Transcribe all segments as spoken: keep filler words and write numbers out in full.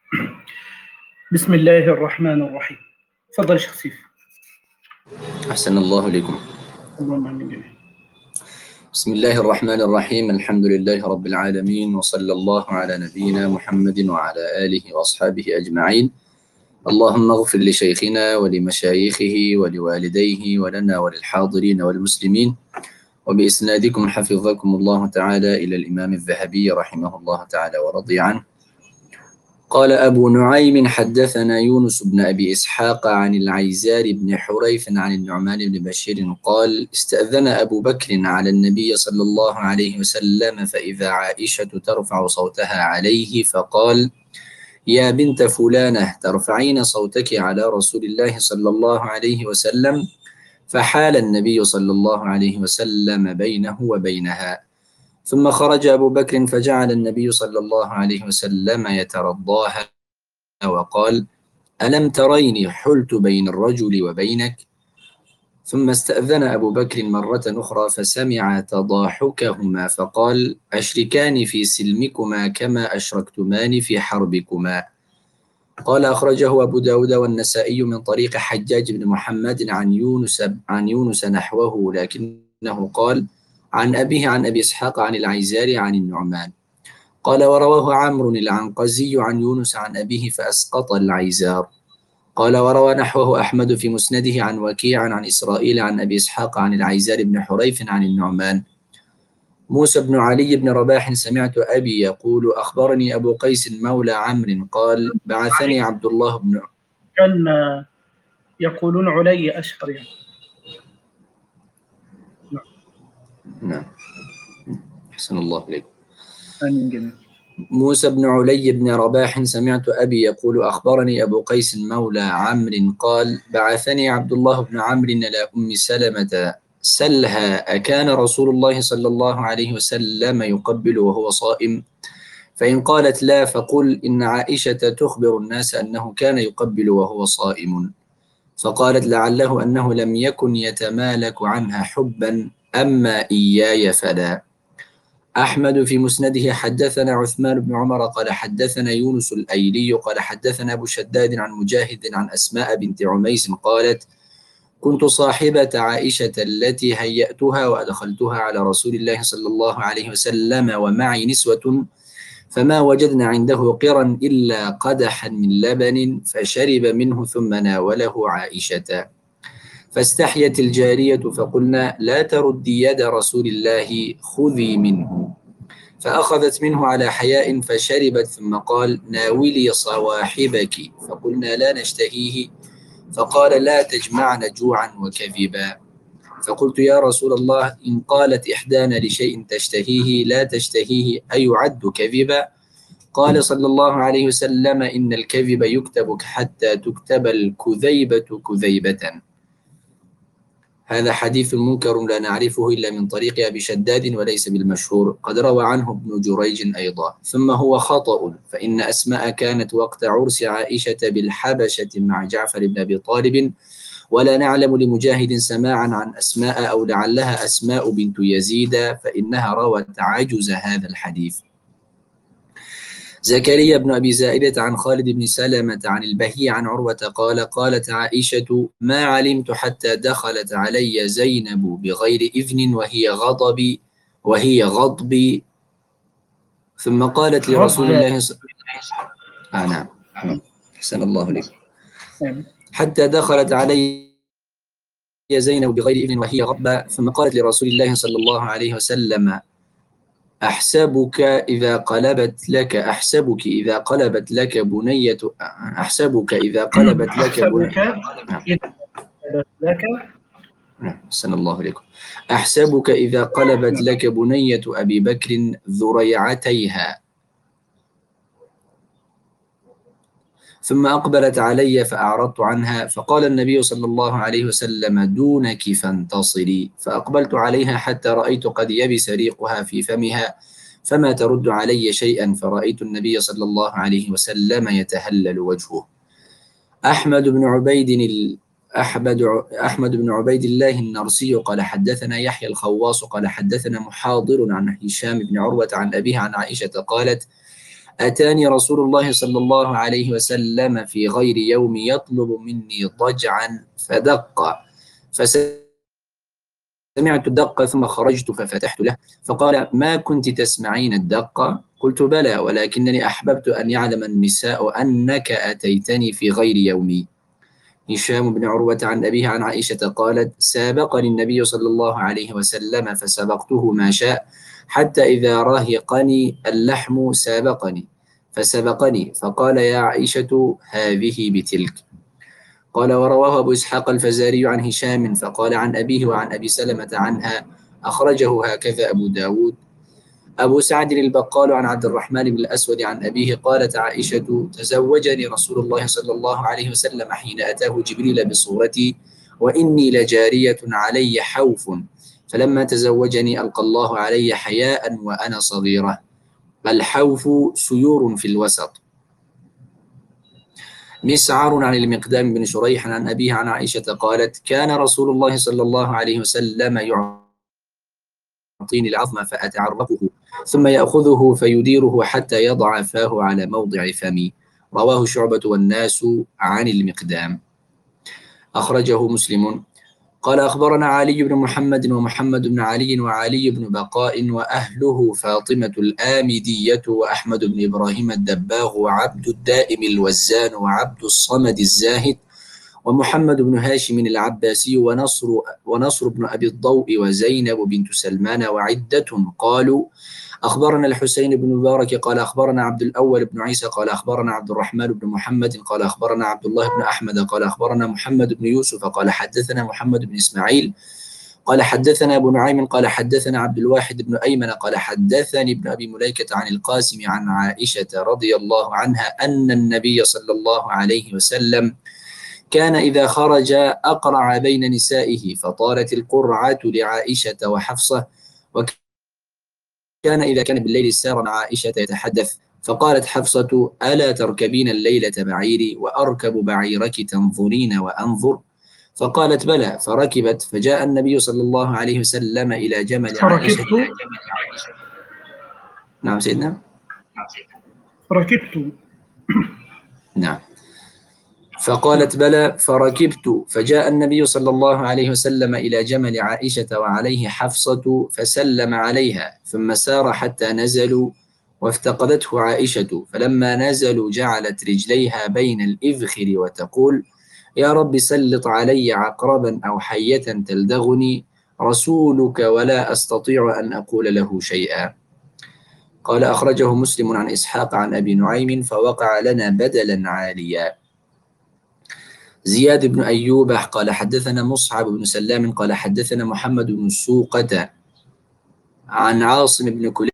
بسم الله الرحمن الرحيم. تفضل شيخ سيف. أحسن الله إليكم. اللهم آمين جميعا. بسم الله الرحمن الرحيم. الحمد لله رب العالمين، وصلى الله على نبينا محمد وعلى آله وأصحابه أجمعين. اللهم اغفر لشيخنا ولمشايخه ولوالديه ولنا وللحاضرين والمسلمين، وبإسنادكم حفظكم الله تعالى إلى الإمام الذهبي رحمه الله تعالى ورضي عنه. قال أبو نعيم: حدثنا يونس بن أبي إسحاق عن العيزار بن حريث عن النعمان بن بشير قال: استأذن أبو بكر على النبي صلى الله عليه وسلم فإذا عائشة ترفع صوتها عليه فقال: يا بنت فلانة ترفعين صوتك على رسول الله صلى الله عليه وسلم. فحال النبي صلى الله عليه وسلم بينه وبينها، ثم خرج أبو بكر فجعل النبي صلى الله عليه وسلم يترضاها وقال: ألم تريني حلت بين الرجل وبينك؟ ثم استأذن أبو بكر مرة أخرى فسمع تضاحكهما فقال: أشركان في سلمكما كما أشركتمان في حربكما. قال: أخرجه أبو داود والنسائي من طريق حجاج بن محمد عن يونس عن يونس نحوه، لكنه قال: عن أبيه عن أبي إسحاق عن العيزار عن النعمان. قال: ورواه عمرو العنقزي عن يونس عن أبيه فأسقط العيزار. قال: وروى نحوه أحمد في مسنده عن وكيع عن إسرائيل عن أبي إسحاق عن العيزار بن حريث عن النعمان. موسى بن علي بن رباح: سمعت أبي يقول: أخبرني أبو قيس مولى عمرو قال: بعثني عبد الله بن كان يقولون علي أشهر يعني. نعم. أحسن الله إليكم. آمين جميعا. موسى بن علي بن رباح: سمعت أبي يقول: أخبرني أبو قيس مولى عمرو قال: بعثني عبد الله بن عمرو إلى أم سلمة سلها أكان رسول الله صلى الله عليه وسلم يقبل وهو صائم؟ فإن قالت لا فقل إن عائشة تخبر الناس أنه كان يقبل وهو صائم. فقالت: لعله أنه لم يكن يتمالك عنها حبا، أما إياي فلا. أحمد في مسنده: حدثنا عثمان بن عمر قال حدثنا يونس الأيلي قال حدثنا أبو شداد عن مجاهد عن أسماء بنت عميس قالت: كنت صاحبة عائشة التي هيأتها وأدخلتها على رسول الله صلى الله عليه وسلم ومعي نسوة، فما وجدنا عنده قرا إلا قدحا من لبن فشرب منه ثم ناوله عائشة، فاستحيت الجارية فقلنا: لا تردي يد رسول الله، خذي منه. فأخذت منه على حياء فشربت، ثم قال: ناولي صواحبك، فقلنا: لا نشتهيه. فقال: لا تجمعن جوعا وكذبا. فقلت: يا رسول الله، إن قالت إحدانا لشيء تشتهيه لا تشتهيه أيعد كذبا؟ قال صلى الله عليه وسلم: إن الكذب يكتب حتى تكتب الكذيبة كذيبة. هذا حديث منكر لا نعرفه إلا من طريق أبي شداد وليس بالمشهور، قد روى عنه ابن جريج أيضا. ثم هو خطأ، فإن أسماء كانت وقت عرس عائشة بالحبشة مع جعفر بن أبي طالب، ولا نعلم لمجاهد سماعا عن أسماء، أو لعلها أسماء بنت يزيد، فإنها روت عجز هذا الحديث. زكريا بن أبي زائدة عن خالد بن سلمة عن البهي عن عروة قال: قالت عائشة: ما علمت حتى دخلت علي زينب بغير إذن وهي غضبي وهي غضبي، ثم قالت لرسول الله صلى الله عليه وسلم: آه نعم، أحسن الله لك. حتى دخلت علي زينب بغير إذن وهي غضبة، ثم قالت لرسول الله صلى الله عليه وسلم: أحسبك إذا قلبت لك أحسبك إذا قلبت لك بنية أحسبك إذا قلبت لك بنية لك أحسن الله عليكم. أحسبك إذا قلبت لك بنية أبي بكر ذريعتيها. ثم أقبلت علي فأعرضت عنها، فقال النبي صلى الله عليه وسلم: دونك فانتصري. فأقبلت عليها حتى رأيت قد يبس ريقها في فمها، فما ترد علي شيئا، فرأيت النبي صلى الله عليه وسلم يتهلل وجهه. أحمد بن عبيد ال... أحمد أحمد بن عبيد الله النرسي قال حدثنا يحيى الخواص قال حدثنا محاضر عن هشام بن عروة عن أبيه عن عائشة قالت: أتاني رسول الله صلى الله عليه وسلم في غير يوم يطلب مني ضجعا فدق، فسمعت الدق ثم خرجت ففتحت له فقال: ما كنت تسمعين الدق؟ قلت: بلى، ولكنني أحببت أن يعلم النساء أنك أتيتني في غير يومي. هشام بن عروة عن أبيه عن عائشة قالت: سابقني النبي صلى الله عليه وسلم فسبقته ما شاء، حتى إذا رهقني اللحم سابقني فسبقني فقال: يا عائشة هذه بتلك. قال: ورواه أبو إسحاق الفزاري عن هشام فقال عن أبيه وعن أبي سلمة عنها، أخرجه هكذا أبو داود. أبو سعد البقال عن عبد الرحمن بن الأسود عن أبيه قالت عائشة: تزوجني رسول الله صلى الله عليه وسلم حين أتاه جبريل بصورتي وإني لجارية علي حوف، فلما تزوجني ألقى الله علي حياء وأنا صغيرة. الحوف سيور في الوسط. مسعر عن المقدام بن شريح عن أبيه عن عائشة قالت: كان رسول الله صلى الله عليه وسلم يعطيني العظم فأتعرفه ثم يأخذه فيديره حتى يضع فاه على موضع فمي. رواه شعبة والناس عن المقدام. أخرجه مسلم. قال: أخبرنا علي بن محمد ومحمد بن علي وعلي بن بقاء وأهله فاطمة الآمدية وأحمد بن إبراهيم الدباغ وعبد الدائم الوزان وعبد الصمد الزاهد ومحمد بن هاشم العباسي ونصر ونصر بن أبي الضوء وزينب بنت سلمان وعدة قالوا: أخبرنا الحسين بن مبارك قال أخبرنا عبد الأول بن عيسى قال أخبرنا عبد الرحمن بن محمد قال أخبرنا عبد الله بن أحمد قال أخبرنا محمد بن يوسف قال حدثنا محمد بن إسماعيل قال حدثنا أبو نعيم قال حدثنا عبد الواحد بن أيمن قال حدثني ابن أبي مليكة عن القاسم عن عائشة رضي الله عنها أن النبي صلى الله عليه وسلم كان إذا خرج أقرع بين نسائه، فطارت القرعة لعائشة وحفصة، وكان إذا كان بالليل سار مع عائشة يتحدث، فقالت حفصة: ألا تركبين الليلة بعيري وأركب بعيرك تنظرين وأنظر؟ فقالت: بلى، فركبت، فجاء النبي صلى الله عليه وسلم إلى جمل عائشة. فركبت نعم سيدنا. ركبت نعم. فقالت: بلى، فركبت، فجاء النبي صلى الله عليه وسلم إلى جمل عائشة وعليه حفصة فسلم عليها، ثم سار حتى نزلوا وافتقدته عائشة، فلما نزلوا جعلت رجليها بين الإذخر وتقول: يا رب سلط علي عقربا أو حية تلدغني رسولك ولا أستطيع أن أقول له شيئا. قال: أخرجه مسلم عن إسحاق عن أبي نعيم فوقع لنا بدلا عاليا. زياد بن أيوب قال حدثنا مصعب بن سلام قال حدثنا محمد بن السوقة عن عاصم بن كليب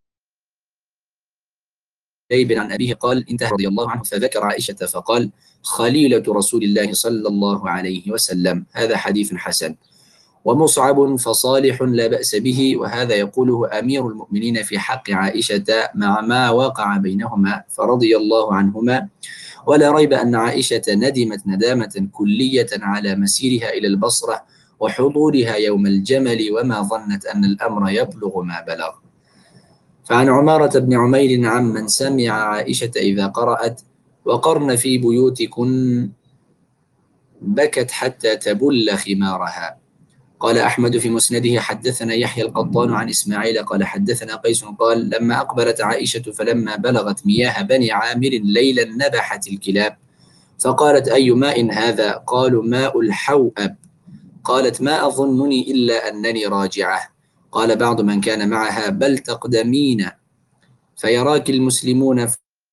عن أبيه قال: انتهى رضي الله عنه فذكر عائشة فقال: خليلة رسول الله صلى الله عليه وسلم. هذا حديث حسن. ومصعب فصالح لا بأس به، وهذا يقوله أمير المؤمنين في حق عائشة مع ما وقع بينهما فرضي الله عنهما. ولا ريب أن عائشة ندمت ندامة كلية على مسيرها إلى البصرة وحضورها يوم الجمل، وما ظنت أن الأمر يبلغ ما بلغ. فعن عمارة بن عمير عمن سمع عائشة إذا قرأت: وقرن في بيوتكن بكت حتى تبل خمارها. قال أحمد في مسنده: حدثنا يحيى القطان عن إسماعيل قال حدثنا قيس قال: لما أقبلت عائشة فلما بلغت مياه بني عامر ليلا نبحت الكلاب، فقالت: أي ماء هذا؟ قالوا: ماء الحوأب. قالت: ما أظنني إلا أنني راجعة. قال بعض من كان معها: بل تقدمين فيراك المسلمون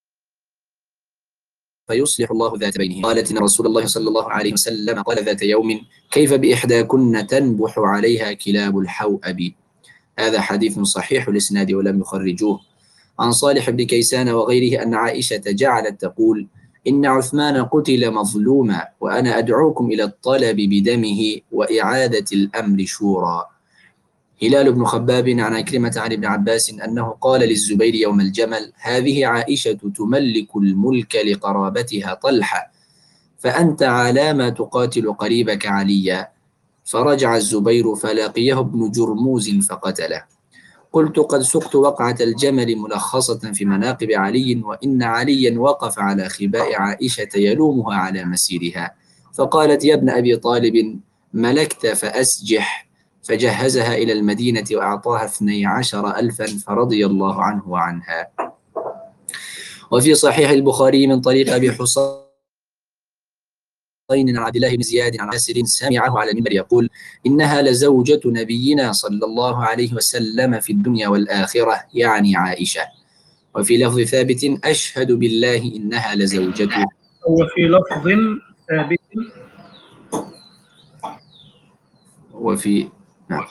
فيصلح الله ذات بينهم. قالت: إن رسول الله صلى الله عليه وسلم قال ذات يوم: كيف بإحداكن تنبح عليها كلاب الحوأب. هذا حديث صحيح الإسناد ولم يخرجوه. عن صالح بن كيسان وغيره أن عائشة جعلت تقول: إن عثمان قتل مظلوما، وأنا أدعوكم إلى الطلب بدمه وإعادة الأمر شورى. هلال بن خباب عن عكرمة عن ابن عباس أنه قال للزبير يوم الجمل: هذه عائشة تملك الملك لقرابتها طلحة، فأنت على ما تقاتل قريبك عليا. فرجع الزبير فلاقيه ابن جرموز فقتله. قلت قد سقت وقعة الجمل ملخصة في مناقب علي، وإن عليا وقف على خباء عائشة يلومها على مسيرها، فقالت يا ابن أبي طالب ملكت فأسجح، فجهزها إلى المدينة وأعطاها اثني عشر ألفا فرضي الله عنه وعنها. وفي صحيح البخاري من طريق أبي حصين عن عبد الله بن زياد عن عاسر سمعه على المنبر يقول إنها لزوجة نبينا صلى الله عليه وسلم في الدنيا والآخرة، يعني عائشة. وفي لفظ ثابت أشهد بالله إنها لزوجته. وفي لفظ ثابت وفي نعم.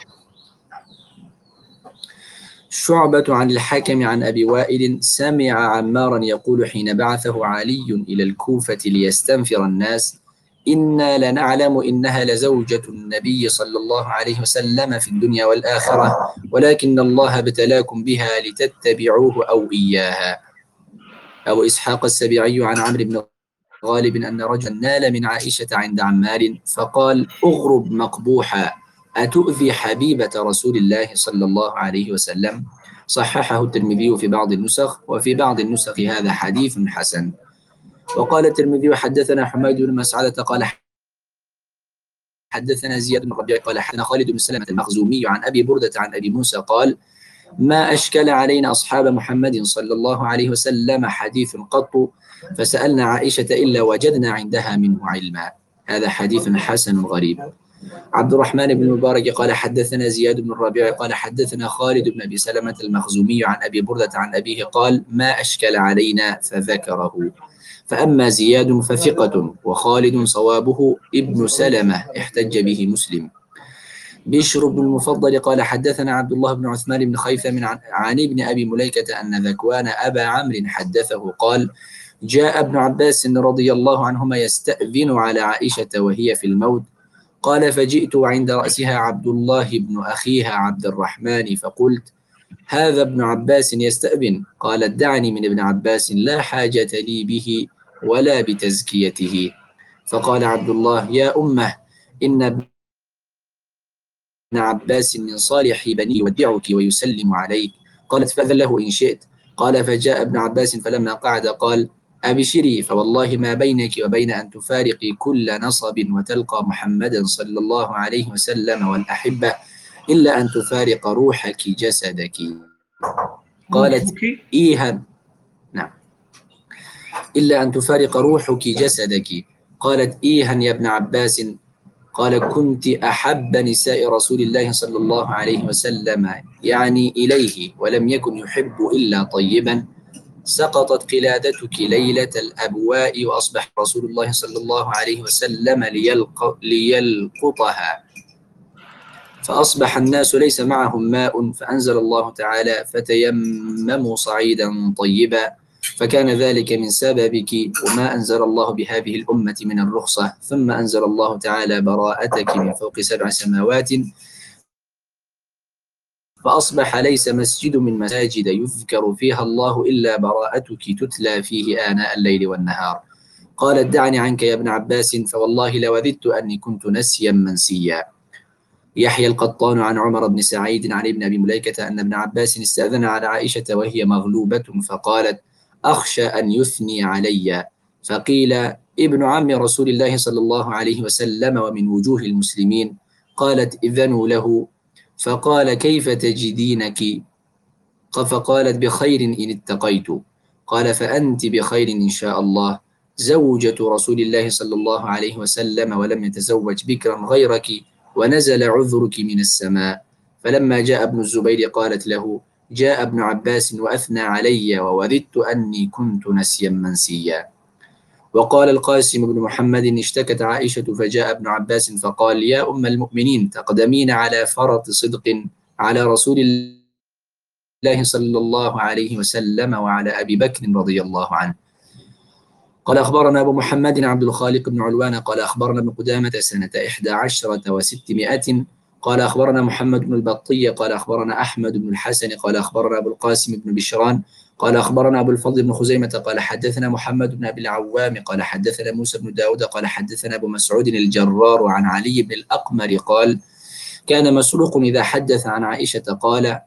شعبة عن الحكم عن أبي وائل سمع عمارا يقول حين بعثه علي إلى الكوفة ليستنفر الناس إنا لنعلم إنها لزوجة النبي صلى الله عليه وسلم في الدنيا والآخرة، ولكن الله ابتلاكم بها لتتبعوه أو إياها. أبو إسحاق السبيعي عن عمرو بن غالب أن رجلا نال من عائشة عند عمار فقال أغرب مقبوحا أتؤذي حبيبة رسول الله صلى الله عليه وسلم. صححه الترمذي في بعض النسخ، وفي بعض النسخ هذا حديث حسن. وقال الترمذي حدثنا حميد بن مسعدة قال حدثنا زياد بن ربيع قال حدثنا خالد بن سلمة المخزومي عن أبي بردة عن أبي موسى قال ما أشكل علينا أصحاب محمد صلى الله عليه وسلم حديث قط فسألنا عائشة إلا وجدنا عندها منه علما. هذا حديث حسن غريب. عبد الرحمن بن المبارك قال حدثنا زياد بن الربيع قال حدثنا خالد بن أبي سلمة المخزومي عن أبي بردة عن أبيه قال ما أشكل علينا فذكره. فأما زياد فثقة، وخالد صوابه ابن سلمة احتج به مسلم. بشر بن المفضل قال حدثنا عبد الله بن عثمان بن خيثم عن, عن ابن أبي مليكة أن ذكوان أبا عمرو حدثه قال جاء ابن عباس رضي الله عنهما يستأذن على عائشة وهي في الموت، قال فجئت عند رأسها عبد الله بن أخيها عبد الرحمن فقلت هذا ابن عباس يستأذن، قالت دعني من ابن عباس لا حاجة لي به ولا بتزكيته. فقال عبد الله يا أمه إن ابن عباس من صالح بني يودعك ويسلم عليك. قالت فأذن له إن شئت. قال فجاء ابن عباس فلما قعد قال أبشري فوالله ما بينك وبين أن تفارقي كل نصب وتلقى محمدا صلى الله عليه وسلم والأحبة إلا أن تفارق روحك جسدك. قالت إيها نعم إلا أن تفارق روحك جسدك. قالت إيها يا ابن عباس. قال كنت أحب نساء رسول الله صلى الله عليه وسلم يعني إليه ولم يكن يحب إلا طيبا. سقطت قلادتك ليلة الأبواء وأصبح رسول الله صلى الله عليه وسلم ليلق ليلقطها، فأصبح الناس ليس معهم ماء، فأنزل الله تعالى فتيمموا صعيدا طيبا، فكان ذلك من سببك وما أنزل الله بهذه الأمة من الرخصة. ثم أنزل الله تعالى براءتك من فوق سبع سماوات، فأصبح ليس مسجد من مساجد يذكر فيها الله إلا براءتك تتلى فيه آناء الليل والنهار. قالت دعني عنك يا ابن عباس فوالله لوددت أني كنت نسيا منسيا. يحيى القطان عن عمر بن سعيد عن ابن أبي مليكة أن ابن عباس استأذن على عائشة وهي مغلوبة فقالت أخشى أن يثني علي، فقيل ابن عم رسول الله صلى الله عليه وسلم ومن وجوه المسلمين. قالت إذنوا له. فقال كيف تجدينك؟ فقالت بخير إن اتقيت. قال فأنت بخير إن شاء الله. زوجة رسول الله صلى الله عليه وسلم ولم يتزوج بكرا غيرك، ونزل عذرك من السماء. فلما جاء ابن الزبير قالت له جاء ابن عباس وأثنى علي ووددت أني كنت نسيا منسيا. وقال القاسم بن محمد اشتكت عائشة فجاء ابن عباس فقال يا أم المؤمنين تقدمين على فرط صدق على رسول الله صلى الله عليه وسلم وعلى أبي بكر رضي الله عنه. قال أخبرنا أبو محمد عبد الخالق بن علوان قال أخبرنا ابن قدامة سنة إحدى عشرة وستمائة قال أخبرنا محمد بن البطية قال أخبرنا أحمد بن الحسن قال أخبرنا أبو القاسم بن بشران قال أخبرنا أبو الفضل بن خزيمة قال حدثنا محمد بن أبي العوام قال حدثنا موسى بن داود قال حدثنا أبو مسعود الجرار عن علي بن الأقمر قال كان مسروق إذا حدث عن عائشة قال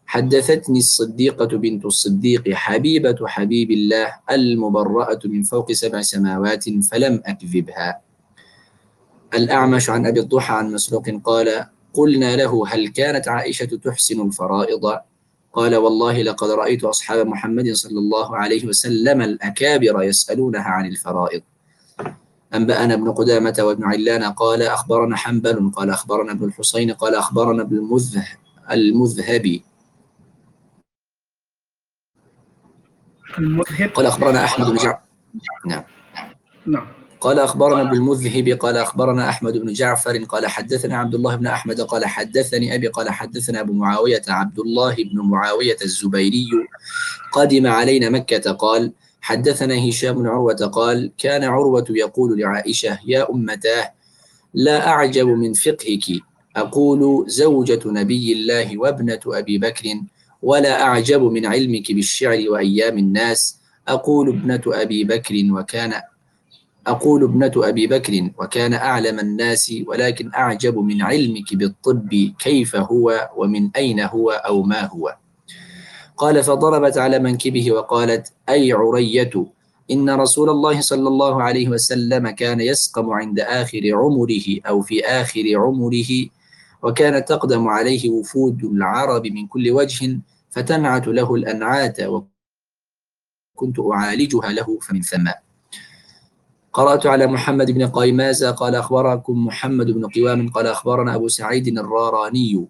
حدثتني الصديقة بنت الصديق حبيبة حبيب الله المبرأة من فوق سبع سماوات فلم أكذبها. الأعمش عن أبي الضحى عن مسروق قال قلنا له هل كانت عائشة تحسن الفرائض؟ قال والله لقد رأيت أصحاب محمد صلى الله عليه وسلم الأكابر يسألونها عن الفرائض. أنبأنا ابن قدامة وابن علان قال أخبرنا حنبل قال أخبرنا ابن الحسين قال أخبرنا ابن المذه المذهبي المذهب. قال أخبرنا أحمد بن جعفر. نعم نعم. قال أخبرنا ابن المذهب قال أخبرنا أحمد بن جعفر قال حدثنا عبد الله بن أحمد قال حدثني أبي قال حدثنا أبو معاوية عبد الله بن معاوية الزبيري قدم علينا مكة قال حدثنا هشام بن عروة قال كان عروة يقول لعائشة يا أمتاه لا أعجب من فقهك أقول زوجة نبي الله وابنة أبي بكر ولا أعجب من علمك بالشعر وأيام الناس أقول ابنة أبي بكر وكان أقول ابنة أبي بكر وكان أعلم الناس ولكن أعجب من علمك بالطب كيف هو ومن أين هو أو ما هو. قال فضربت على منكبه وقالت أي عرية إن رسول الله صلى الله عليه وسلم كان يسقم عند آخر عمره أو في آخر عمره وكانت تقدم عليه وفود العرب من كل وجه فتنعت له الأنعات وكنت أعالجها له فمن ثم. قرأت على محمد بن قيمازة قال أخبركم محمد بن قوام قال أخبرنا أبو سعيد الراراني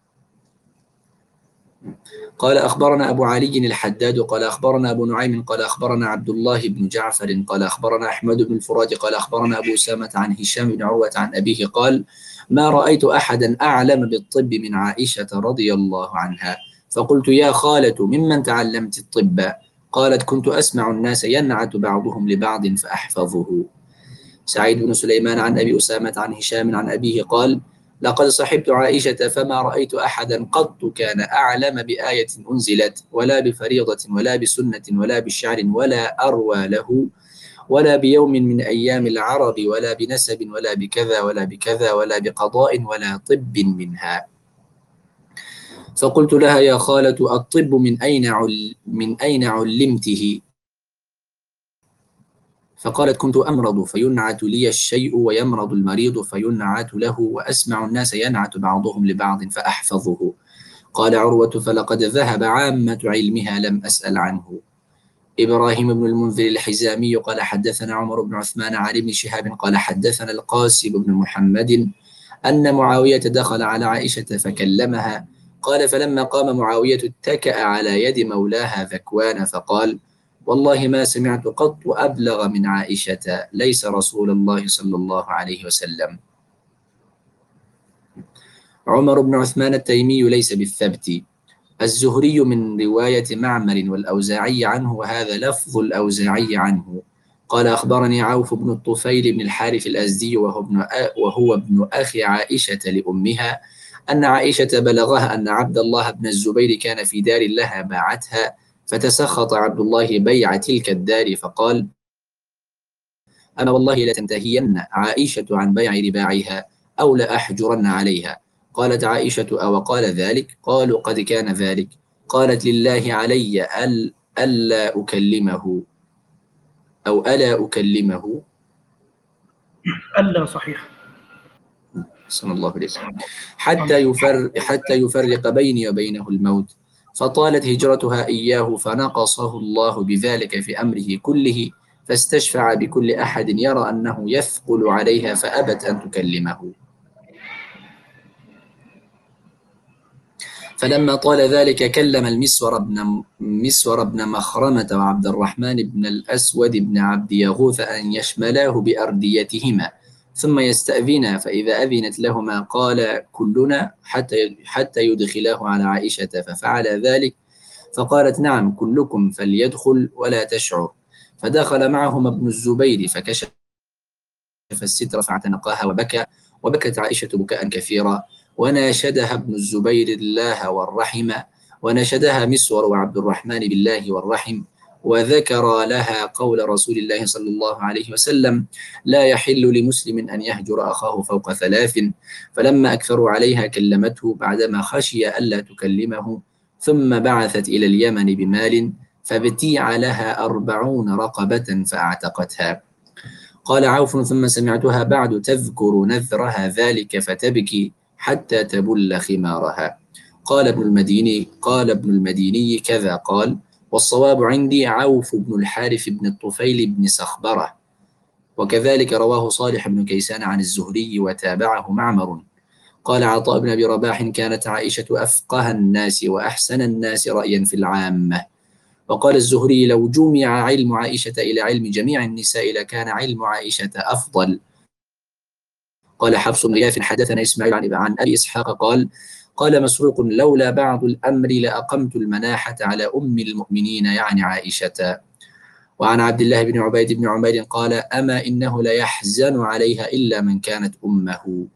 قال أخبرنا أبو علي الحداد قال أخبرنا أبو نعيم قال أخبرنا عبد الله بن جعفر قال أخبرنا أحمد بن الفرات قال أخبرنا أبو أسامة عن هشام بن عروة عن أبيه قال ما رأيت أحدا أعلم بالطب من عائشة رضي الله عنها فقلت يا خالة ممن تعلمت الطب؟ قالت كنت أسمع الناس ينعت بعضهم لبعض فأحفظه. سعيد بن سليمان عن أبي أسامة عن هشام عن أبيه قال لقد صحبت عائشة فما رأيت أحدا قط كان أعلم بآية أنزلت ولا بفريضة ولا بسنة ولا بشعر ولا أروى له ولا بيوم من أيام العرب ولا بنسب ولا بكذا ولا بكذا ولا بقضاء ولا طب منها. فقلت لها يا خالة الطب من أين عل من أين علمته؟ فقالت كنت أمرض فينعت لي الشيء ويمرض المريض فينعت له وأسمع الناس ينعت بعضهم لبعض فأحفظه. قال عروة فلقد ذهب عامة علمها لم أسأل عنه. إبراهيم بن المنذر الحزامي قال حدثنا عمر بن عثمان عن ابن شهاب قال حدثنا القاسم بن محمد أن معاوية دخل على عائشة فكلمها قال فلما قام معاوية اتكأ على يد مولاها ذكوان فقال والله ما سمعت قط أبلغ من عائشة ليس رسول الله صلى الله عليه وسلم. عمر بن عثمان التيمي ليس بالثبت. الزهري من رواية معمر والأوزاعي عنه وهذا لفظ الأوزاعي عنه قال أخبرني عوف بن الطفيل بن الحارث الأزدي وهو ابن, وهو ابن أخي عائشة لأمها أن عائشة بلغها أن عبد الله بن الزبير كان في دار لها باعتها فتسخط عبد الله بيع تلك الدار فقال أنا والله لتنتهين عائشة عن بيع رباعها أو لأحجرن عليها. قالت عائشة أو قال ذلك؟ قالوا قد كان ذلك. قالت لله علي أل ألا أكلمه أو ألا أكلمه ألا صحيح صلى الله عليه وسلم حتى يفر حتى يفرق بيني وبينه الموت. فطالت هجرتها إياه فنقصه الله بذلك في أمره كله فاستشفع بكل أحد يرى أنه يثقل عليها فأبت أن تكلمه. فلما طال ذلك كلم المسور بن مسور بن مخرمة وعبد الرحمن بن الأسود بن عبد يغوث أن يشملاه بأرديتهما ثم يستأذنا فإذا أذنت لهما قال كلنا حتى حتى يدخلاه على عائشة ففعل ذلك فقالت نعم كلكم فليدخل ولا تشعر. فدخل معهما ابن الزبير فكشف الستر فاعتنقاها وبكى وبكت عائشة بكاء كثيرا وناشدها ابن الزبير الله والرحم وناشدها مسور وعبد الرحمن بالله والرحم وذكر لها قول رسول الله صلى الله عليه وسلم لا يحل لمسلم أن يهجر أخاه فوق ثلاث. فلما أكثروا عليها كلمته بعدما خشي ألا تكلمه ثم بعثت إلى اليمن بمال فابتيع لها أربعون رقبة فأعتقتها. قال عوف: ثم سمعتها بعد تذكر نذرها ذلك فتبكي حتى تبل خمارها. قال ابن المديني قال ابن المديني كذا قال، والصواب عندي عوف بن الحارث بن الطفيل بن سخبرة. وكذلك رواه صالح بن كيسان عن الزهري وتابعه معمر. قال عطاء بن أبي رباح: كانت عائشة أفقه الناس وأحسن الناس رأيا في العامة. وقال الزهري: لو جمع علم عائشة إلى علم جميع النساء لكان علم عائشة أفضل. قال حفص بن غياث: حدثنا إسماعيل عن عن أبي إسحاق قال: قال مسروق: لولا بعض الأمر لأقمت المناحة على أم المؤمنين، يعني عائشة. وعن عبد الله بن عبيد بن عمير قال: أما إنه ليحزن عليها إلا من كانت أمه.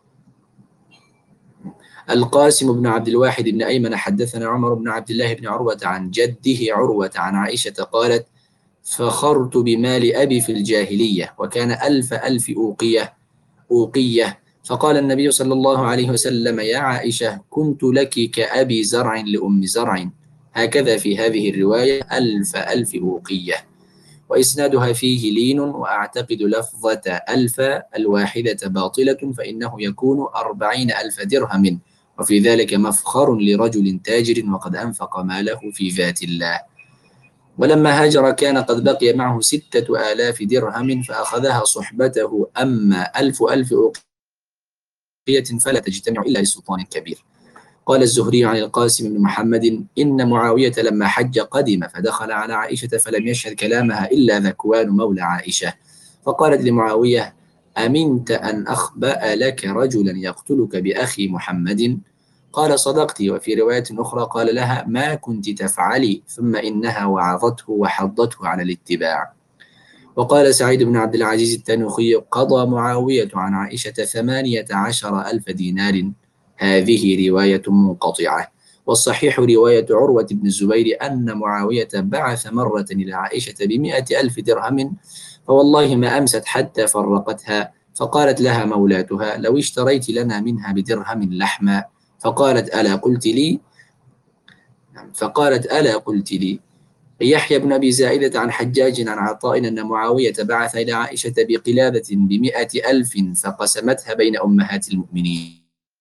القاسم بن عبد الواحد بن أيمن حدثنا عمر بن عبد الله بن عروة عن جده عروة عن عائشة قالت: فخرت بمال أبي في الجاهلية وكان ألف ألف أوقية أوقية فقال النبي صلى الله عليه وسلم: يا عائشة، كنت لك كأبي زرع لأم زرع. هكذا في هذه الرواية ألف ألف أوقية. وإسنادها فيه لين، وأعتقد لفظة ألف الواحدة باطلة، فإنه يكون أربعين ألف درهم، وفي ذلك مفخر لرجل تاجر وقد أنفق ماله في ذات الله. ولما هاجر كان قد بقي معه ستة آلاف درهم فأخذها صحبته، أما ألف ألف أوقية فلا تجتمع إلا لسلطان كبير. قال الزهري عن القاسم بن محمد: إن معاوية لما حج قدم فدخل على عائشة فلم يشهد كلامها إلا ذكوان مولى عائشة، فقالت لمعاوية: أمنت أن أخبأ لك رجلا يقتلك بأخي محمد؟ قال: صدقت. وفي رواية أخرى قال لها: ما كنت تفعلي، ثم إنها وعظته وحضته على الاتباع. وقال سعيد بن عبد العزيز التنوخي: قضى معاوية عن عائشة ثمانية عشر ألف دينار. هذه رواية منقطعة، والصحيح رواية عروة بن الزبير أن معاوية بعث مرة إلى عائشة بمئة ألف درهم، فوالله ما أمست حتى فرقتها، فقالت لها مولاتها: لو اشتريت لنا منها بدرهم لحما. فقالت: ألا قلت لي فقالت ألا قلت لي يحيى بن أبي زائدة عن حجاج عن عطاء أن معاوية بعث إلى عائشة بقلادة بمئة ألف فقسمتها بين أمهات المؤمنين.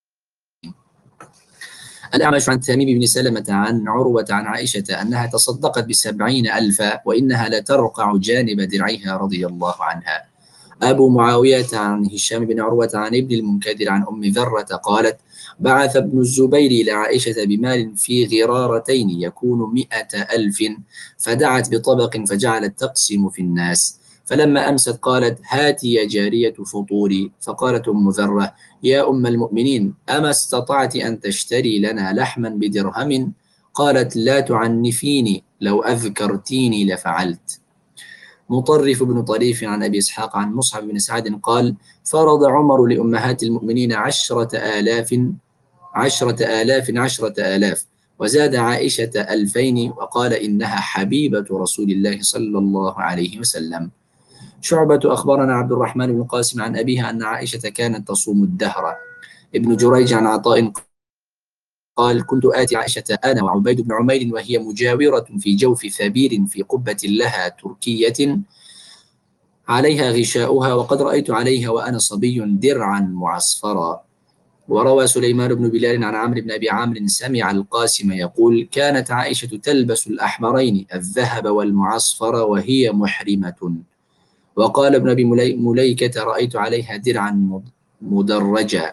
الأعمش عن تميم بن سلمة عن عروة عن عائشة أنها تصدقت بسبعين ألفا وإنها لترقع جانب درعها رضي الله عنها. أبو معاوية عن هشام بن عروة عن ابن المنكدر عن أم ذرة قالت: بعث ابن الزبير إلى عائشة بمال في غرارتين يكون مئة ألف، فدعت بطبق فجعلت تقسم في الناس، فلما أمست قالت: هاتي يا جارية فطوري. فقالت أم ذرة: يا أم المؤمنين، أما استطعت أن تشتري لنا لحما بدرهم؟ قالت: لا تعنفيني، لو أذكرتيني لفعلت. مطرف بن طريف عن أبي إسحاق عن مصعب بن سعد قال: فرض عمر لأمهات المؤمنين عشرة آلاف عشرة آلاف عشرة آلاف، وزاد عائشة ألفين، وقال: إنها حبيبة رسول الله صلى الله عليه وسلم. شعبة أخبرنا عبد الرحمن بن قاسم عن أبيها أن عائشة كانت تصوم الدهر. ابن جريج عن عطاء قال: كنت آتي عائشة أنا وعبيد بن عمير وهي مجاورة في جوف ثبير في قبة لها تركية عليها غشاؤها، وقد رأيت عليها وأنا صبي درعا معصفرا. وروى سليمان بن بلال عن عمرو بن أبي عامر سمع القاسم يقول: كانت عائشة تلبس الأحمرين الذهب والمعصفر وهي محرمة. وقال ابن أبي مليكة: رأيت عليها درعا مدرجا.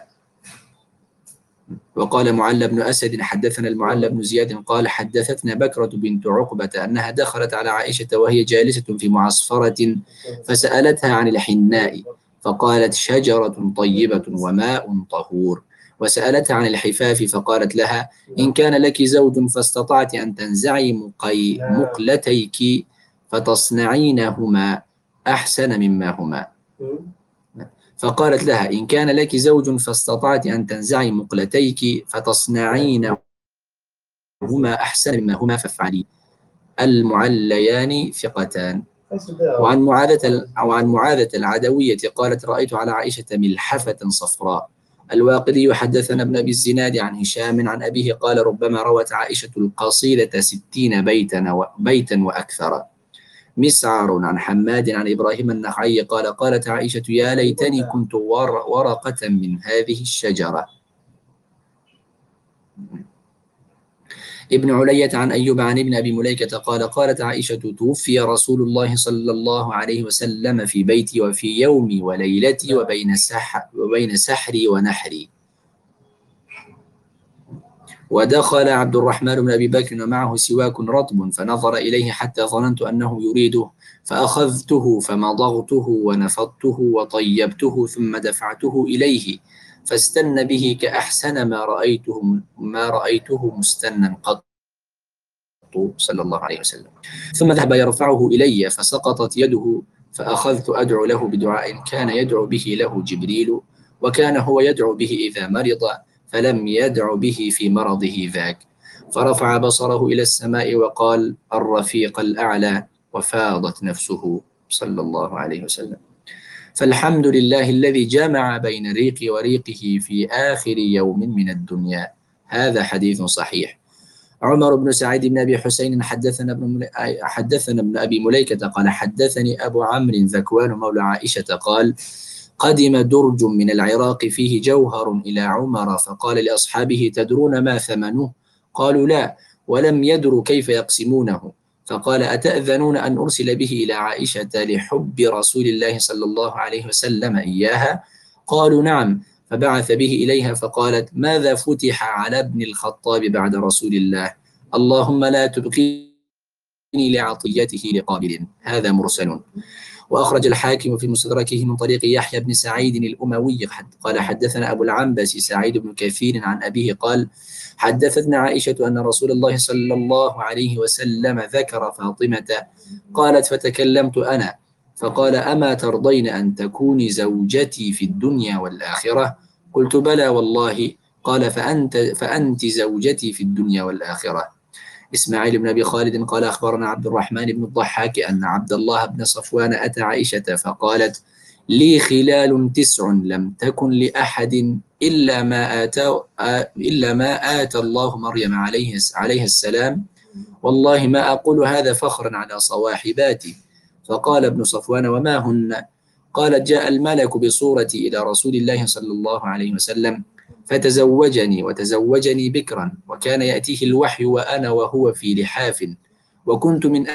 وقال معل بن أسد: حدثنا المعل بن زياد قال: حدثتنا بكرة بنت عقبة أنها دخلت على عائشة وهي جالسة في معصفرة فسألتها عن الحناء، فقالت: شجرة طيبة وماء طهور. وسألتها عن الحفاف فقالت لها: إن كان لك زوج فاستطعت أن تنزعي مقي مقلتيك فتصنعينهما أحسن مما هما. فقالت لها: إن كان لك زوج فاستطعت أن تنزعي مقلتيك فتصنعينهما أحسن مما هما فافعلي. المعليان ثقتان. وعن معاذة وعن معاذة العدوية قالت: رأيت على عائشة ملحفة صفراء، الواقدي حدثنا ابن أبي الزناد عن هشام عن أبيه قال ربما روت عائشة القصيدة ستين بيتا بيتا وأكثر. مسعر عن حماد عن إبراهيم النخعي قال قالت عائشة يا ليتني كنت ورقة من هذه الشجرة. ابن علية عن أيوب عن ابن أبي مليكة قال قالت عائشة توفي رسول الله صلى الله عليه وسلم في بيتي وفي يومي وليلتي وبين سحر وبين سحري ونحري. ودخل عبد الرحمن بن أبي بكر ومعه سواك رطب فنظر إليه حتى ظننت أنه يريده فأخذته فمضغته ونفضته وطيبته ثم دفعته إليه فاستن به كأحسن ما رأيته ما رأيته مستنا قط صلى الله عليه وسلم. ثم ذهب يرفعه إلي فسقطت يده فأخذت أدعو له بدعاء كان يدعو به له جبريل وكان هو يدعو به إذا مرض فلم يدع به في مرضه ذاك. فرفع بصره إلى السماء وقال الرفيق الأعلى وفاضت نفسه صلى الله عليه وسلم. فالحمد لله الذي جمع بين ريقي وريقه في آخر يوم من الدنيا. هذا حديث صحيح. عمر بن سعيد بن أبي حسين حدثنا ابن حدثنا ابن أبي مليكة قال حدثني أبو عمرو ذكوان مولى عائشة قال قدم درج من العراق فيه جوهر إلى عمر فقال لأصحابه تدرون ما ثمنه؟ قالوا لا ولم يدروا كيف يقسمونه فقال أتأذنون أن أرسل به إلى عائشة لحب رسول الله صلى الله عليه وسلم إياها؟ قالوا نعم فبعث به إليها فقالت ماذا فتح على ابن الخطاب بعد رسول الله؟ اللهم لا تبقيني لعطيته لقابل. هذا مرسل. وأخرج الحاكم في مستدركه من طريق يحيى بن سعيد الأموي قال حدثنا أبو العنبس سعيد بن كثير عن أبيه قال حدثتنا عائشة أن رسول الله صلى الله عليه وسلم ذكر فاطمة قالت فتكلمت أنا فقال أما ترضين أن تكوني زوجتي في الدنيا والآخرة؟ قلت بلى والله. قال فأنت, فأنت زوجتي في الدنيا والآخرة. إسماعيل بن أبي خالد قال أخبرنا عبد الرحمن بن الضحاك أن عبد الله بن صفوان أتى عائشة فقالت لي خلال تسع لم تكن لأحد إلا ما آتى إلا ما آتى الله مريم عليه عليه السلام والله ما أقول هذا فخرا على صواحباتي. فقال ابن صفوان وما هن؟ قالت جاء الملك بصورتي إلى رسول الله صلى الله عليه وسلم فتزوجني وتزوجني بكرا وكان يأتيه الوحي وأنا وهو في لحاف وكنت من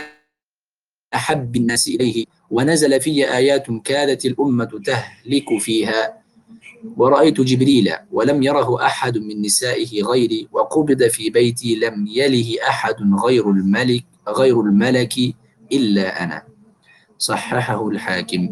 أحب الناس إليه ونزل في آيات كادت الأمة تهلك فيها ورأيت جبريل ولم يره أحد من نسائه غيري وقبض في بيتي لم يله أحد غير الملك غير الملك إلا أنا. صححه الحاكم.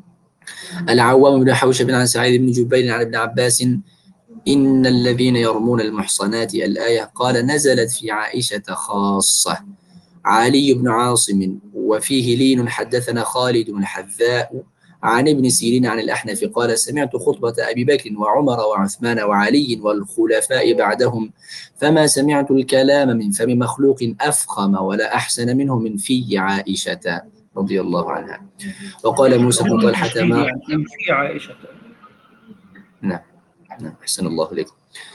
العوام بن حوشب عن سعيد بن جبير عن ابن عباس إن الذين يرمون المحصنات الآية قال نزلت في عائشة خاصة. علي بن عاصم وفيه لين حدثنا خالد بن الحذاء عن ابن سيرين عن الأحنف قال سمعت خطبة أبي بكر وعمر وعثمان وعلي والخلفاء بعدهم فما سمعت الكلام من فم مخلوق أفخم ولا أحسن منه من في عائشة رضي الله عنها. وقال موسى بن طلحة ما من في عائشة. نعم نعم أحسن الله إليك.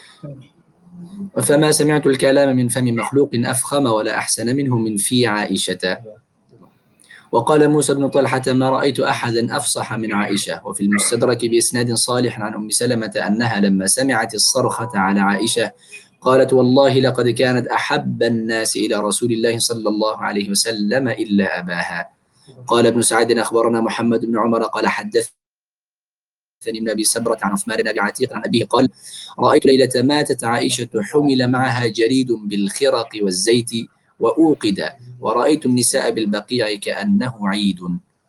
فما سمعت الكلام من فم مخلوق أفخم ولا أحسن منه من في عائشة. وقال موسى بن طلحة ما رأيت أحدا أفصح من عائشة. وفي المستدرك بإسناد صالح عن أم سلمة أنها لما سمعت الصرخة على عائشة قالت والله لقد كانت أحب الناس إلى رسول الله صلى الله عليه وسلم إلا أباها. قال ابن سعد أخبرنا محمد بن عمر قال حدث ثاني بن أبي سبرة عن عثمان بن أبي عتيق عن أبيه قال رأيت ليلة ماتت عائشة حمل معها جريد بالخرق والزيت وأوقد ورأيت النساء بالبقيع كأنه عيد.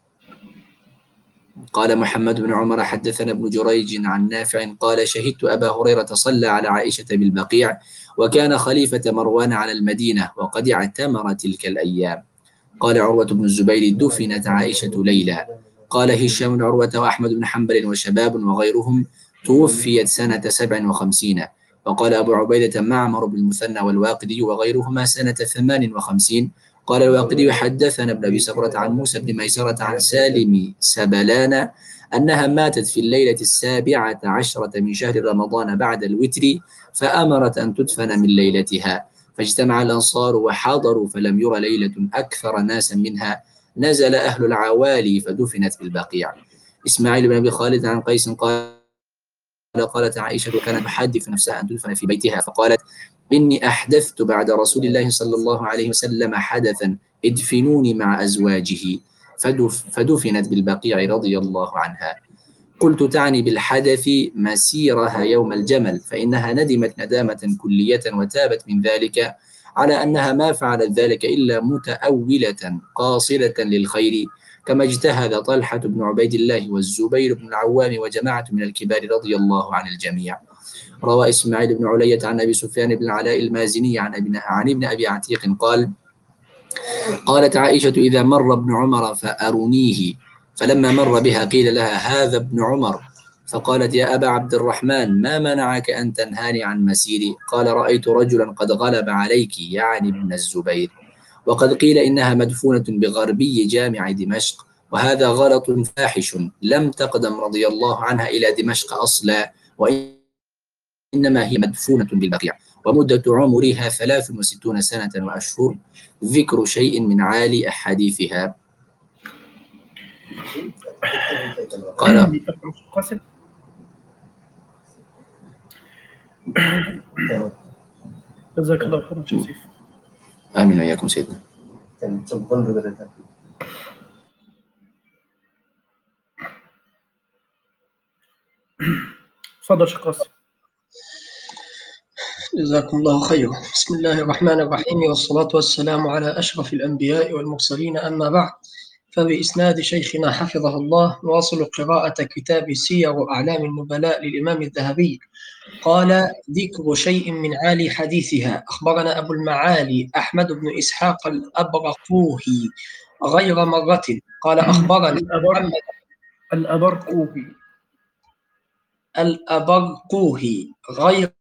قال محمد بن عمر حدثنا ابن جريج عن نافع قال شهدت أبا هريرة صلى على عائشة بالبقيع وكان خليفة مروان على المدينة وقد اعتمر تلك الأيام. قال عروة بن الزبير دفنت عائشة ليلى. قال هشام بن عروة وأحمد بن حنبل وشباب وغيرهم توفيت سنة سبع وخمسين. وقال أبو عبيدة معمر بن المثنى والواقدي وغيرهما سنة ثمان وخمسين. قال الواقدي حدثنا ابن أبي سبرة عن موسى بن ميسرة عن سالم سبلان أنها ماتت في الليلة السابعة عشرة من شهر رمضان بعد الوتر، فأمرت أن تدفن من ليلتها، فاجتمع الأنصار وحضروا، فلم ير ليلة أكثر ناسا منها. نزل أهل العوالي فدفنت بالبقيع. إسماعيل بن أبي خالد عن قيس قال: قالت عائشة: وكانت تحدث نفسها أن تدفن في بيتها، فقالت: إني أحدثت بعد رسول الله صلى الله عليه وسلم حدثا، ادفنوني مع أزواجه، فدف فدفنت بالبقيع رضي الله عنها. قلت: تعني بالحدث مسيرها يوم الجمل، فإنها ندمت ندامة كلية وتابت من ذلك على أنها ما فعلت ذلك إلا متأولة قاصدة للخير، كما اجتهد طلحة بن عبيد الله والزبير بن العوام وجماعة من الكبار رضي الله عن الجميع. روى إسماعيل بن علية عن أبي سفيان بن العلاء المازني عن ابن, عن ابن أبي عتيق قال: قالت عائشة: إذا مر ابن عمر فأرنيه، فلما مر بها قيل لها: هذا ابن عمر، فقالت: يا أبا عبد الرحمن، ما منعك أن تنهاني عن مسيري؟ قال: رأيت رجلا قد غلب عليك، يعني ابن الزبير. وقد قيل إنها مدفونة بغربي جامع دمشق، وهذا غلط فاحش. لم تقدم رضي الله عنها إلى دمشق أصلا، وإنما هي مدفونة بالبقيع، ومدة عمرها ثلاث وستون سنة وأشهر. ذكر شيء من عالي أحاديثها. قال: جزاك الله خيرا شيخ سيف. آمين وإياكم سيدنا. تفضل شيخ قاسم. جزاكم الله خيرا. بسم الله الرحمن الرحيم، والصلاة والسلام على أشرف الأنبياء والمرسلين، أما بعد، فبإسناد شيخنا حفظه الله نواصل قراءة كتاب سير أعلام النبلاء للإمام الذهبي. قال: ذكر شيء من عالي حديثها. أخبرنا أبو المعالي أحمد بن إسحاق الأبرقوهي غير مرة قال: أخبرنا محمد الأبرقوهي الأبرقوهي غير